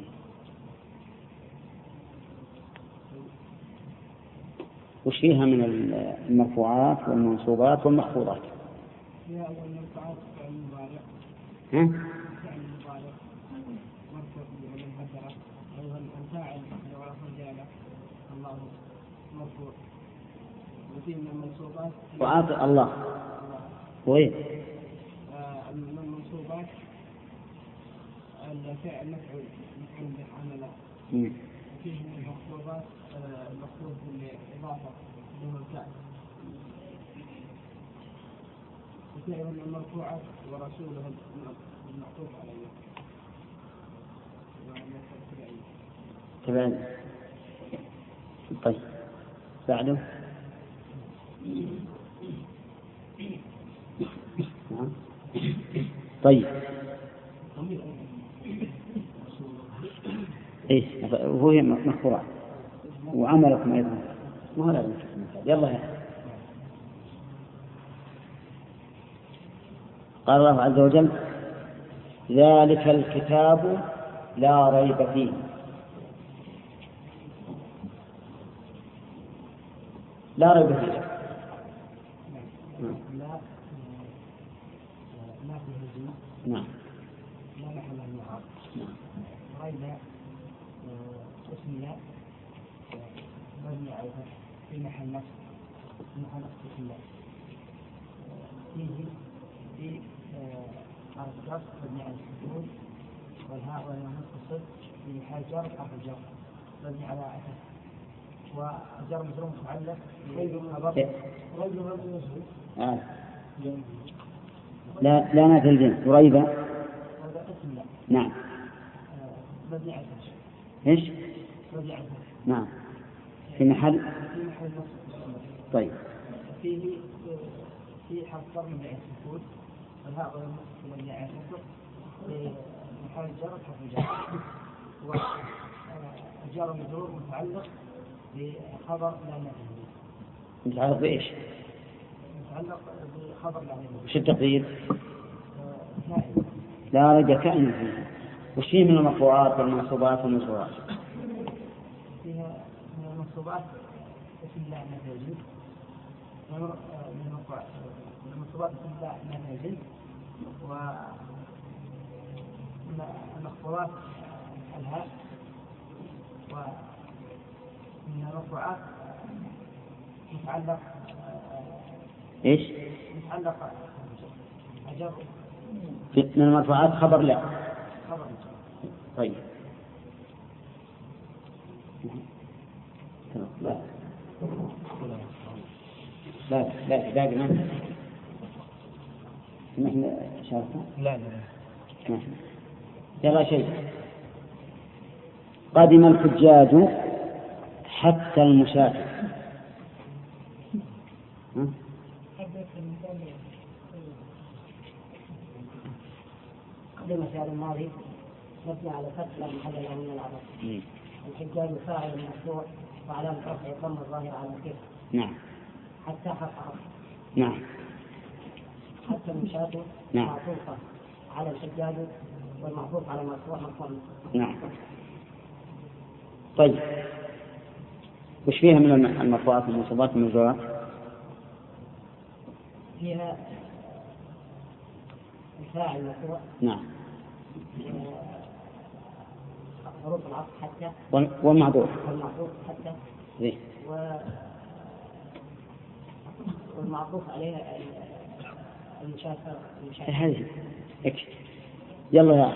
وش فيها من المرفوعات والمنصوبات والمخفوضات؟ فيها أول مرفوعات فعل مضارع فعل مضارع مرفوع بالمهدرة أيضا الفاعل لو رفع جاله الله مرفوع. وفيه من المنصوبات وعاطي الله وين؟ من المنصوبات الفعل مفعول به عملا. فيه من المخفوضات المخفوض بالإضافة دون الكاف. وفيه من المرفوعات ورسوله المعطوف عليه. تمام. طيب بعده طيب ايه وهو مخفورات وعملكم ايضا ما هذا يلا قال الله عز وجل ذلك الكتاب لا ريب فيه. لا ريب فيه. نعم. لا محل له إعراب. ريب اسم لا مبني على في محل نصب اسم لا فيه في حرف جر مبني على السكون والهاء وهي متصل بحال جر حرف الجر مبني على أساس وجر مجرور متعلق ريب مبني لا نافي الجنس وريبة هذا اسم لا نعم مبني على أساس إيش مبني على أساس نعم في محل نصب طيب في حرف جر من السكون والهاء وهي متصل مبني على أساس محل جر حرف الجر وجر مجرور متعلق بخبر لا نافي متعلق بإيش؟ متعلق بخبر لا نافي وش التقدير؟ لا رجع كائن فيه وش فيه من المرفوعات والمنصوبات والمجرورات؟ فيها من المنصوبات اسم الله نافي من المنصوبات اسم الله نافي والمخفوضات الهاء ومن المرفوعات متعلق إيش؟ متعلق أجر من المرفوعات خبر لا خبر طيب لا لا لا باقي ما نحن شاركنا لا يلا شيء قدم الحجاج حتى المسافر قدم فعل الماضي مبني على فتح لا محل له من العرب الحجاج فاعل مرفوع وعلامة رفعه الضم الظاهر على الكسر نعم حتى حرف عطف نعم حتى المشاة نعم معطوفة على الحجاج والمعطوف على مرفوع نعم طيب وش فيها من المرفوعات والمنصوبات والمجرورات؟ فيها الفاعل مرفوع نعم حروف العطف حتى والمعطوف حتى إيه؟ والمعطوف عليها المشافة هذه يلا يا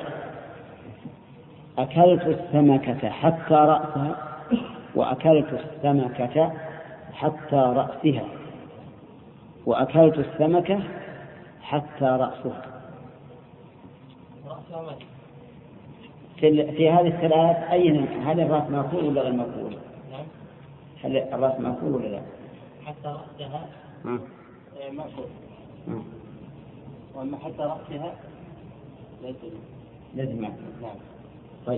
أكلت السمكة حتى رأسها وأكلت السمكة حتى رأسها وأكلت السمكة حتى رأسها في هذه الثلاث هل الرأس مأكول ولا غير مأكول؟ هل الرأس مأكول ولا لا؟ حتى رأسها مأكول وأما حتى رأسها لازم مأكول نعم طيب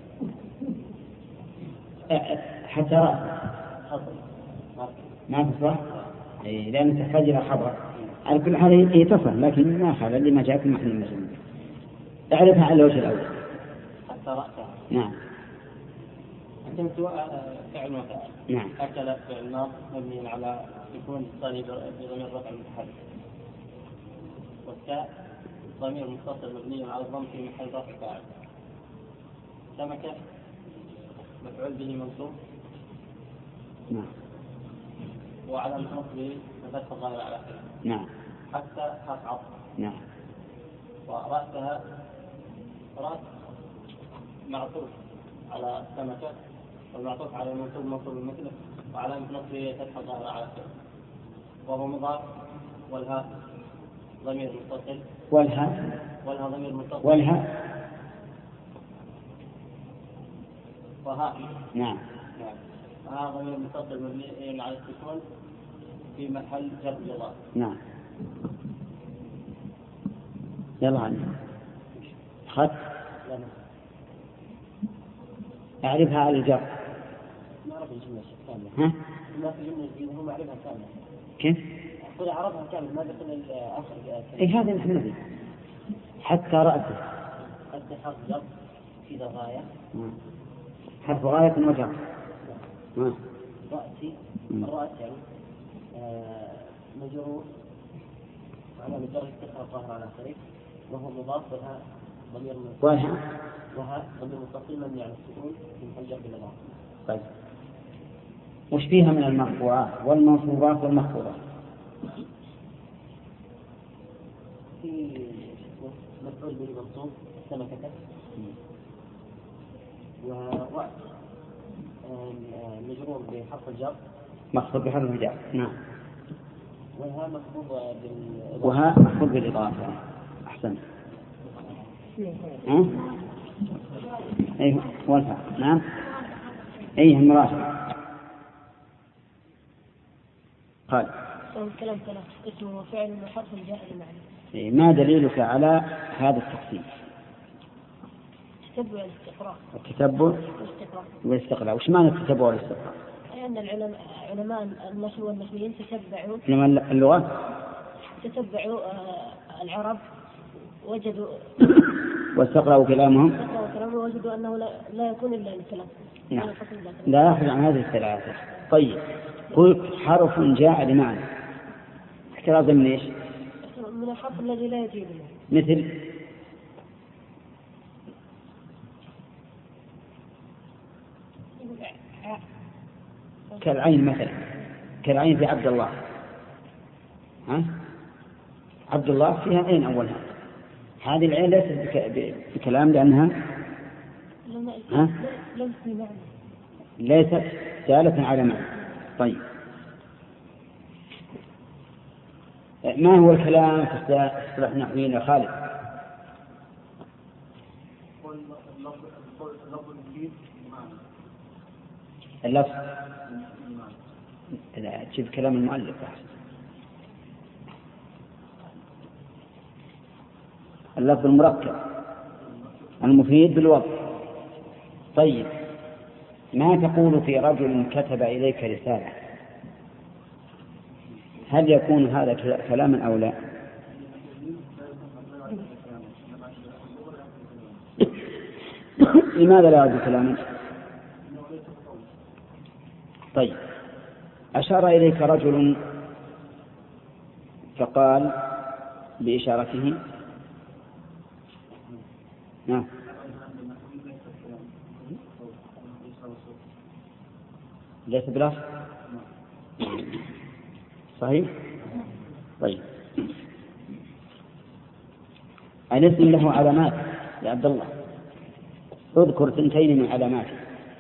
حتى رأسها ما تصلح لأن تحتاج إلى خبر على كل حال هي تصح لكن ما خلا لما جاء في محل المسلم اعرفها على الوجه الأول حتى رأسها نعم أنت فعل وفعل نعم أكل فعل ماض مبني على سكون الثاني بضمير رفع المتحرك والتاء ضمير متصل مبني على الضم في محل رفع فاعل سمكة مفعول به منصوب نعم وعلى نصبه فتح الظاهر على آخره نعم حتى حرف عطف نعم ورأسها رأس معطوف على السمكة والمعطوف على المنصوب منصوب مثله وعلامة نصبه فتح الظاهر على آخره وهو مضاف والهاء ضمير متصل والها ضمير متصل والها وهاء نعم وهذا ضمير متصل مبني على السكون في محل جر جواب نعم يلا عني خط أعرفها على الجر ما أعرف الجملة كاملة ها؟ ما في جملة جديدة هو معرفها كاملة كيف؟ أقول عرفها كاملة ما دخل آخر أي هذا نحن نبي حتى رأسه حتى حرف جر في غاية حرف غاية وجر رأسي الرأس يعني مجرور على مجرد تكره الظاهر على آخره وهو مضاف لها ضمير وها ضمير متصل مبني على السكون في محل جر بالإضافة. طيب وش فيها من المرفوعات والمنصوبات والمخفوضات؟ في مفعول به منصوب سمكة، مجرور بحرف الجر مخفوض بحرف الجر. نعم. وها مخفوض بالإضافة. أحسن. أيه والفاء. نعم. أيه المراشد. قال كلام اسمه وفعل وحرف جاء بمعنى. ما دليلك على هذا التقسيم؟ التتبع والاستقراء. التتبع والاستقراء. وش معنى التتبع والاستقراء؟ لأن علماء النحو والنحويين تتبعوا علماء اللغة تتبعوا العرب وجدوا واستقرأوا كلامهم ووجدوا أنه لا يكون إلا الكلام. نعم. لا يخرج عن هذه الثلاثة. طيب قلت حرف جاء لمعنى، احترازا من ايش؟ من الحرف الذي لا يجيب له. مثل كالعين مثلا، كالعين في عبد الله. عبد الله فيها عين أولها، هذه العين ليست بكلام لأنها ليست دالة على معنى. طيب ما هو الكلام في اصطلاح النحويين يا خالد؟ اللفظ لا تجيب كلام المؤلف. اللفظ المركب المفيد بالوضع. طيب ما تقول في رجل كتب إليك رسالة؟ هل يكون هذا كلاما أو لا؟ لماذا لا يعد كلاما؟ طيب أشار إليك رجل فقال بإشارته نعم ليس بلفظ صحيح. طيب الاسم له علامات يا عبد الله، اذكر ثنتين من علاماته.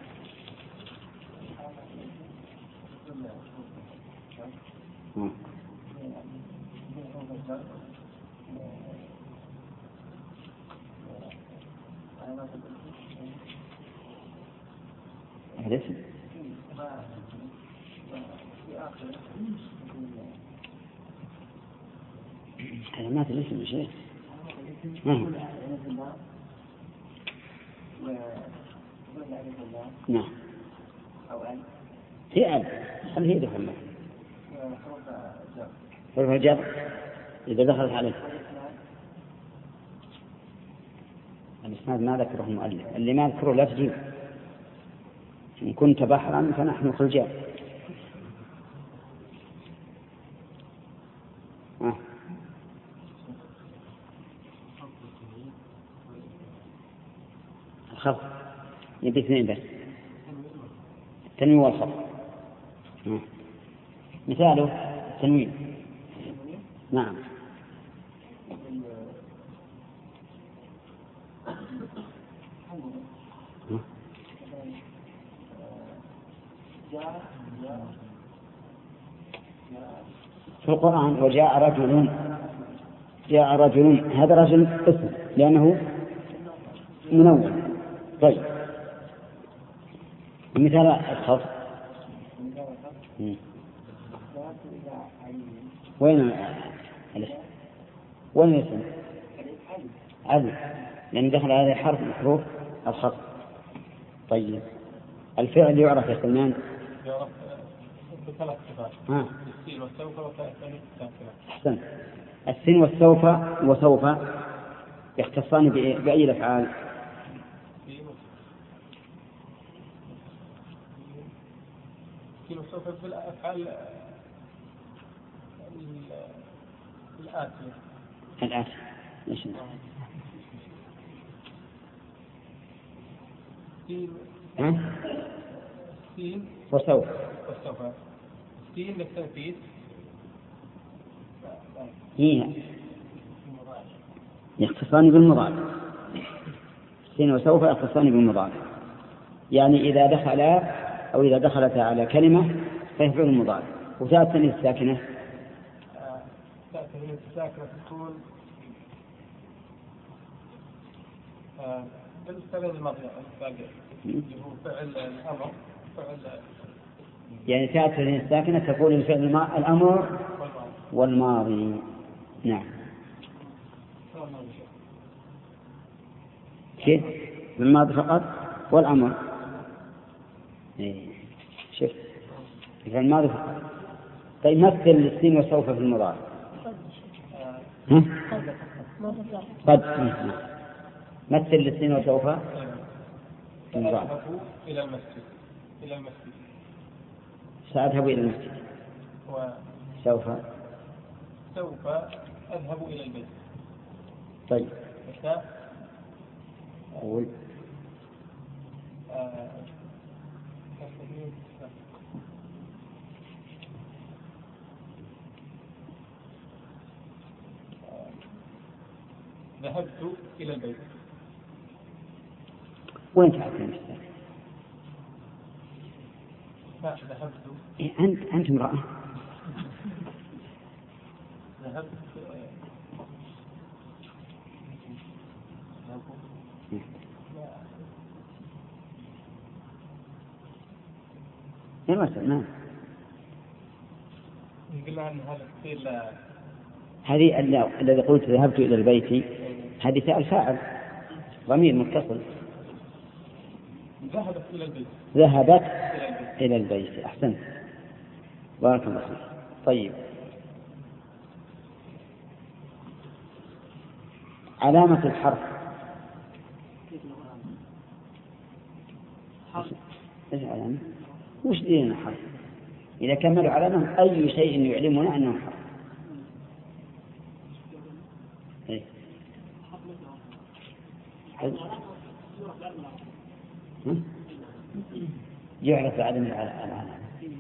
الاسم علامات الاسم شيء نعم هي ألف هل هي دخل له حروف الجر إذا دخلت عليه. الإسناد ما ذكره المؤلف، اللي ما ذكره لا تجيب. إن كنت بحرا فنحن خلجان. الخفض يبي اثنين بس، التنوين والخفض. مثاله التنوين. نعم في القرآن وجاء رجل، جاء رجل، هذا رجل اسم لأنه منون. طيب مثال الخفض وين الاسم؟ وين الاسم؟ عدل، لأن دخل هذا الحرف من حروف الخفض. طيب الفعل يعرف يا سلمان؟ يعرف بثلاث صفات، السين والسوف والثاني. أحسن. السين والسوف وسوف يختصان بأي الأفعال؟ السين والسوف بالأفعال الآتية. الآتية إيش؟ السين وسوف. السين للتنفيذ. هي يختصان بالمضارع، سين وسوف يختصان بالمضارع، يعني إذا دخلا أو إذا دخلتا على كلمة فيفعل المضارع. وتأتي الساكنة تأتي الساكنة تكون بالفعل الماضي هو فعل الأمر يعني تأتي الساكنة تقول الفعل الأمر والماضي. نعم. كيف بالماضي فقط والأمر؟ شوف الفعل الماضي فقط. طيب مثل السين وسوف في المضارع. قد مثل السين وسوف في المضارع. سأذهب إلى المسجد سأذهب إلى المسجد. سوف أذهب إلى البيت. طيب أقول ذهبت إلى البيت. وين تعرف المستقبل؟ لا ذهبت. أنت امرأة. ذهبت يا مثلا نعم. قلنا أن هذا الفعل هذه الذي قلت ذهبت إلى البيت هذه فعل فاعل ضمير متصل. ذهبت إلى البيت. ذهبت إلى البيت. أحسنت بارك الله فيك. طيب علامة الحرف ايش علامة؟ وش دين الحرف؟ إذا كملوا علامة أي شيء يعلمنا أنه حرف. إيه؟ يعرف عدم العلامة.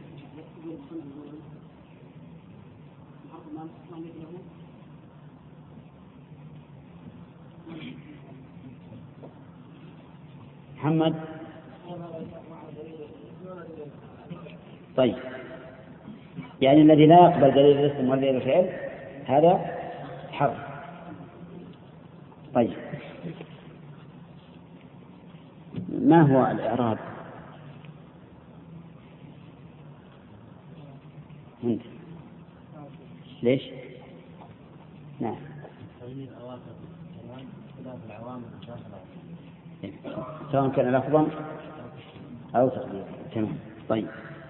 محمد. طيب يعني الذي لا يقبل دليل الاسم ودليل الفعل هذا حرف. طيب ما هو الإعراب؟ انت ليش؟ نعم سواء كان لفظا أو تقديرا. تمام. طيب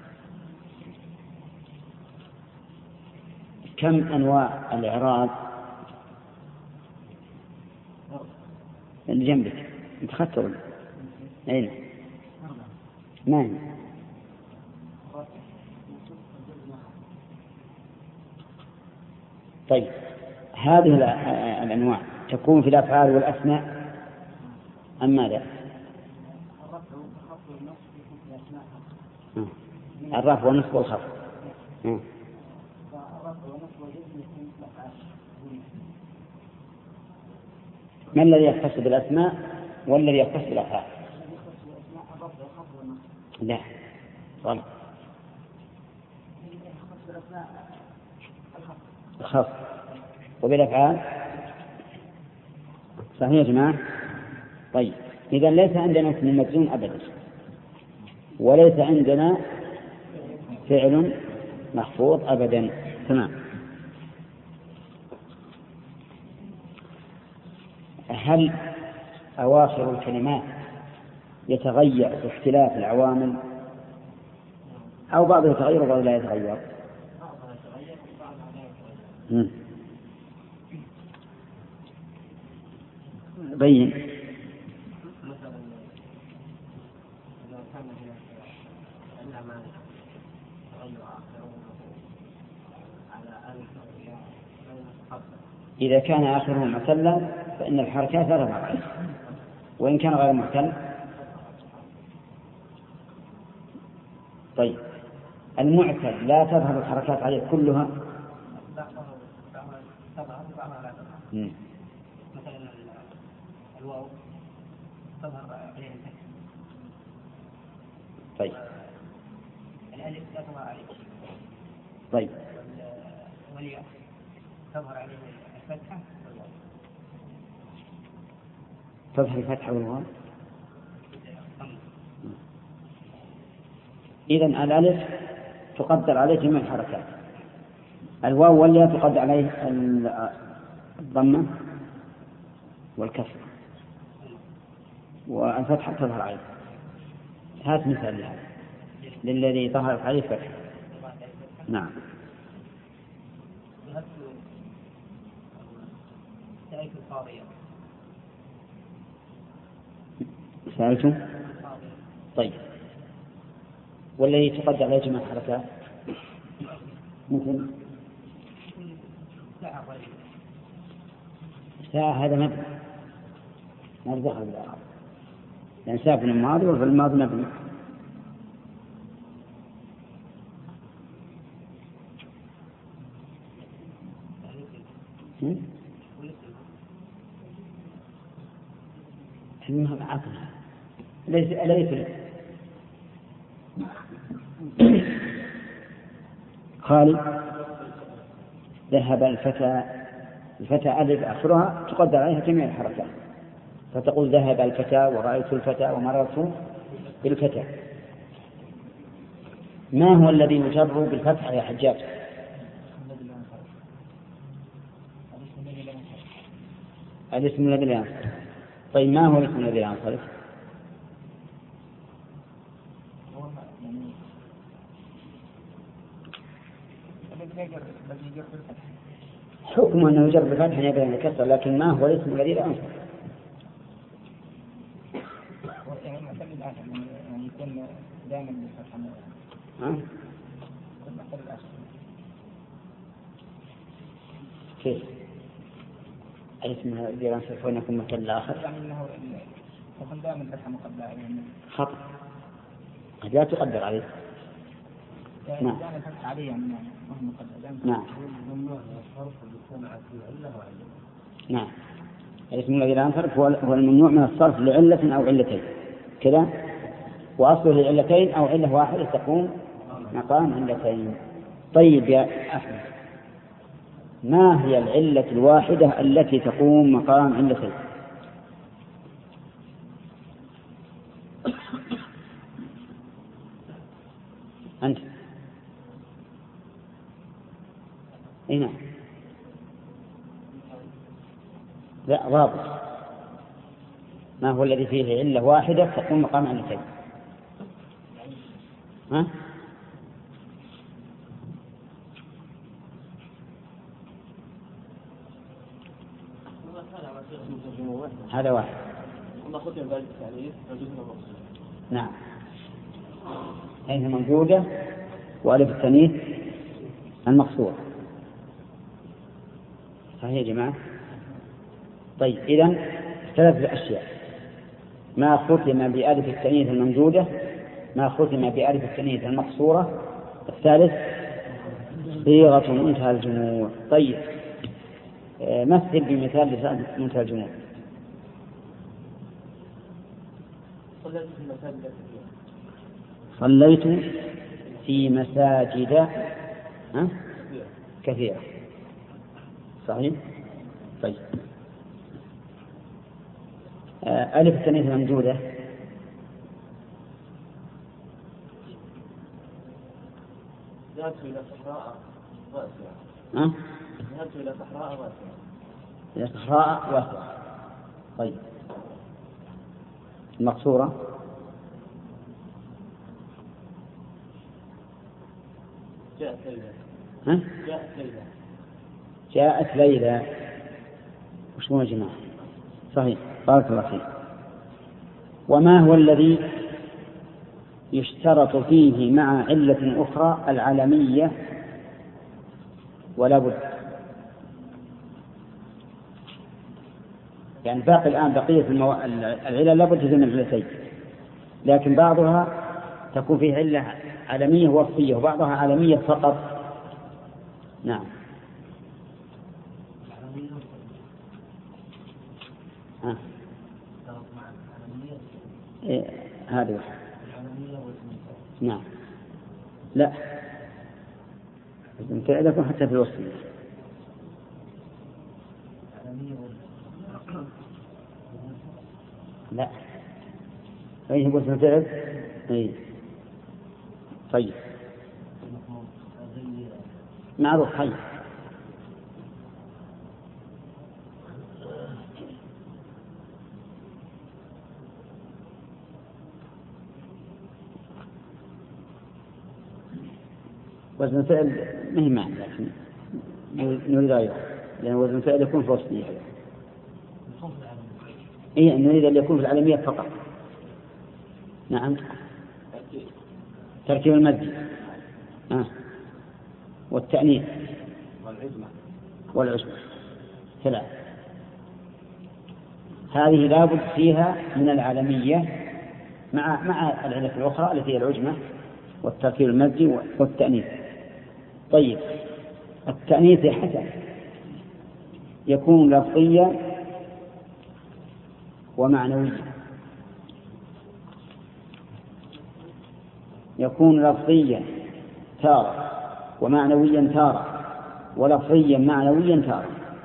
كم أنواع الإعراب اللي جنبك أنت خدته؟ أين؟ ما هي؟ طيب هذه الأنواع تكون في الأفعال والأسماء أم ماذا؟ الرفع والنصب والخفض. ما الذي يختص بالأسماء والذي يختص بالأفعال؟ لا غلط. الخفض. وبالأفعال صحيح يا جماعة. طيب إذا ليس عندنا اسم مجزوم أبدا وليس عندنا فعل محفوظ أبدا. تمام. هل أواخر الكلمات يتغير باختلاف العوامل أو بعضها يتغير وبعضها لا يتغير؟ بين. إذا كان آخره معتلا فإن الحركات لا تظهر عليه، وإن كان غير معتل. طيب المعتل لا تظهر الحركات عليه كلها. مثلا الواو تظهر عليها الفتحة. طيب. الألف لا تظهر عليه. طيب. والياء تظهر عليه الفتحة والواو. تظهر الفتحة والواو. إذن الألف تقدر عليه جميع الحركات، الواو والياء تقدر عليه الضمة والكسر، والفتحة تظهر عليه. هات مثال لهذا للذي ظهرت عليه فتحة. نعم. سألت القاضية. سألتم؟ طيب. والذي تقدر عليه جميع الحركات مثل ساعة، هذا مبني ما دخل بالإعراب، لأن ساعة في الماضي وفي الماضي مبني. المهم عقلها ليس خالد. ذهب الفتى ألف آخرها تقدر عليها جميع الحركات، فتقول ذهب الفتى ورأيت الفتى ومررت بالفتى. ما هو الذي يجر بالفتح يا حجاج؟ الاسم الذي لا ينصرف. طيب ما هو الاسم الذي لا ينصرف؟ حكم أنه يجر بالفتح يبدأ من الكسر، لكن ما هو الاسم الذي لا ينصرف؟ يعني يكون دائما بالفتح. كيف؟ الاسم الذي لا ينصرف يكون مثل الآخر؟ يعني أنه يكون دائما الفتحة مقدرة. خطأ، قد لا تقدر عليه. نعم. نعم. نعم. الاسم الذي لا ينصرف هو الممنوع من الصرف لعلة أو علتين كذا، وأصله لعلتين أو علة واحدة تقوم مقام علتين. طيب يا أحمد، ما هي العلة الواحدة التي تقوم مقام علتين؟ أنت هنا لا رابط. ما هو الذي فيه علة واحدة تقوم مقام علتين؟ ها؟ هذا واحد. نعم. هذه موجودة وألف التانيث المقصورة. صحيح يا جماعة؟ طيب إذن ثلاثة أشياء: ما ختم بألف التانيث الممدودة، ما ختم بألف التانيث المقصورة، الثالث صيغة منتهى الجموع. طيب مثل بمثال منتهى الجموع. صليت في مساجد كثيرة. صحيح. طيب ألف التانيث الممدودة ذهبت إلى صحراء واسعة. ذهبت إلى صحراء واسعة. إلى صحراء واسعة. طيب المقصورة جاءت ليلى. جاءت ليلى. جاءت ليلى. وش هو يا جماعة؟ صحيح. بارك الله فيك. وما هو الذي يشترط فيه مع علة أخرى العلمية ولا بد؟ يعني باقي الآن بقية العلة لا بد من علتين، لكن بعضها تكون فيه علة علمية وصفية وبعضها علمية فقط. نعم. هذه واحدة. نعم. لا، وزن فعل يكون حتى في الوصفية. لا، أي هو وزن فعل. أي. طيب معروف. طيب وزن فعل مهم معنى، لكن نريد غيره، لأن وزن فعل يكون في وصفية. إيه، نريد أن يكون في العالمية فقط. نعم. تركيب المد والتأنيث والعجمة 3. هذه لابد فيها من العالمية مع العلة الأخرى التي هي العجمة والتركيب المزجي والتأنيث. طيب التأنيث حسن يكون لفظيا ومعنويا. يكون لفظيا تارة ومعنويا تارة ولفظيا معنويا تارة.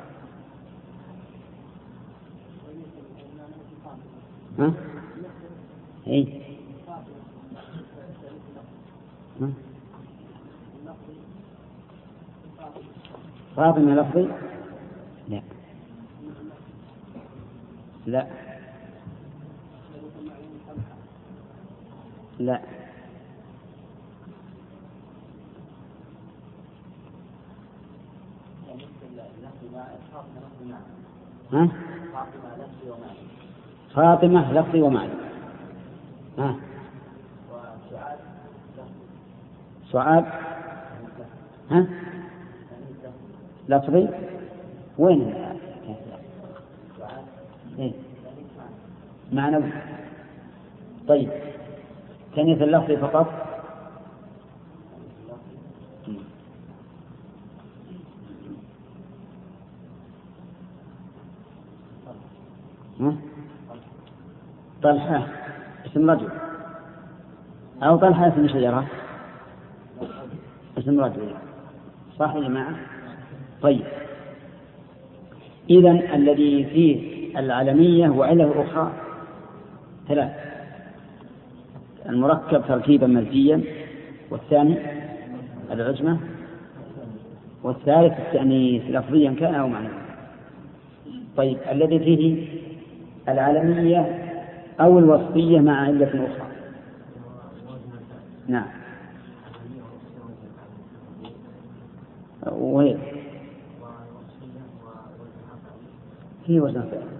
ها؟ إيه؟ ها؟ فاطمة لفظي؟ لا لا لا. ها؟ فاطمة لفظي ومعنى. ها؟ سعاد ها؟ لفظي. وين إيه؟ معنوي. طيب تأنيث اللفظي فقط. طلحة اسم رجل أو طلحة اسم شجرة؟ اسم رجل. صح يا جماعة؟ طيب إذن الذي فيه العلمية وعلة أخرى 3: المركب تركيبا مزجيا، والثاني العجمة، والثالث التأنيث لفظيا كان أو معنويا. طيب الذي فيه العلمية أو الوصفية مع علة أخرى. نعم. وهي في وزن فعل.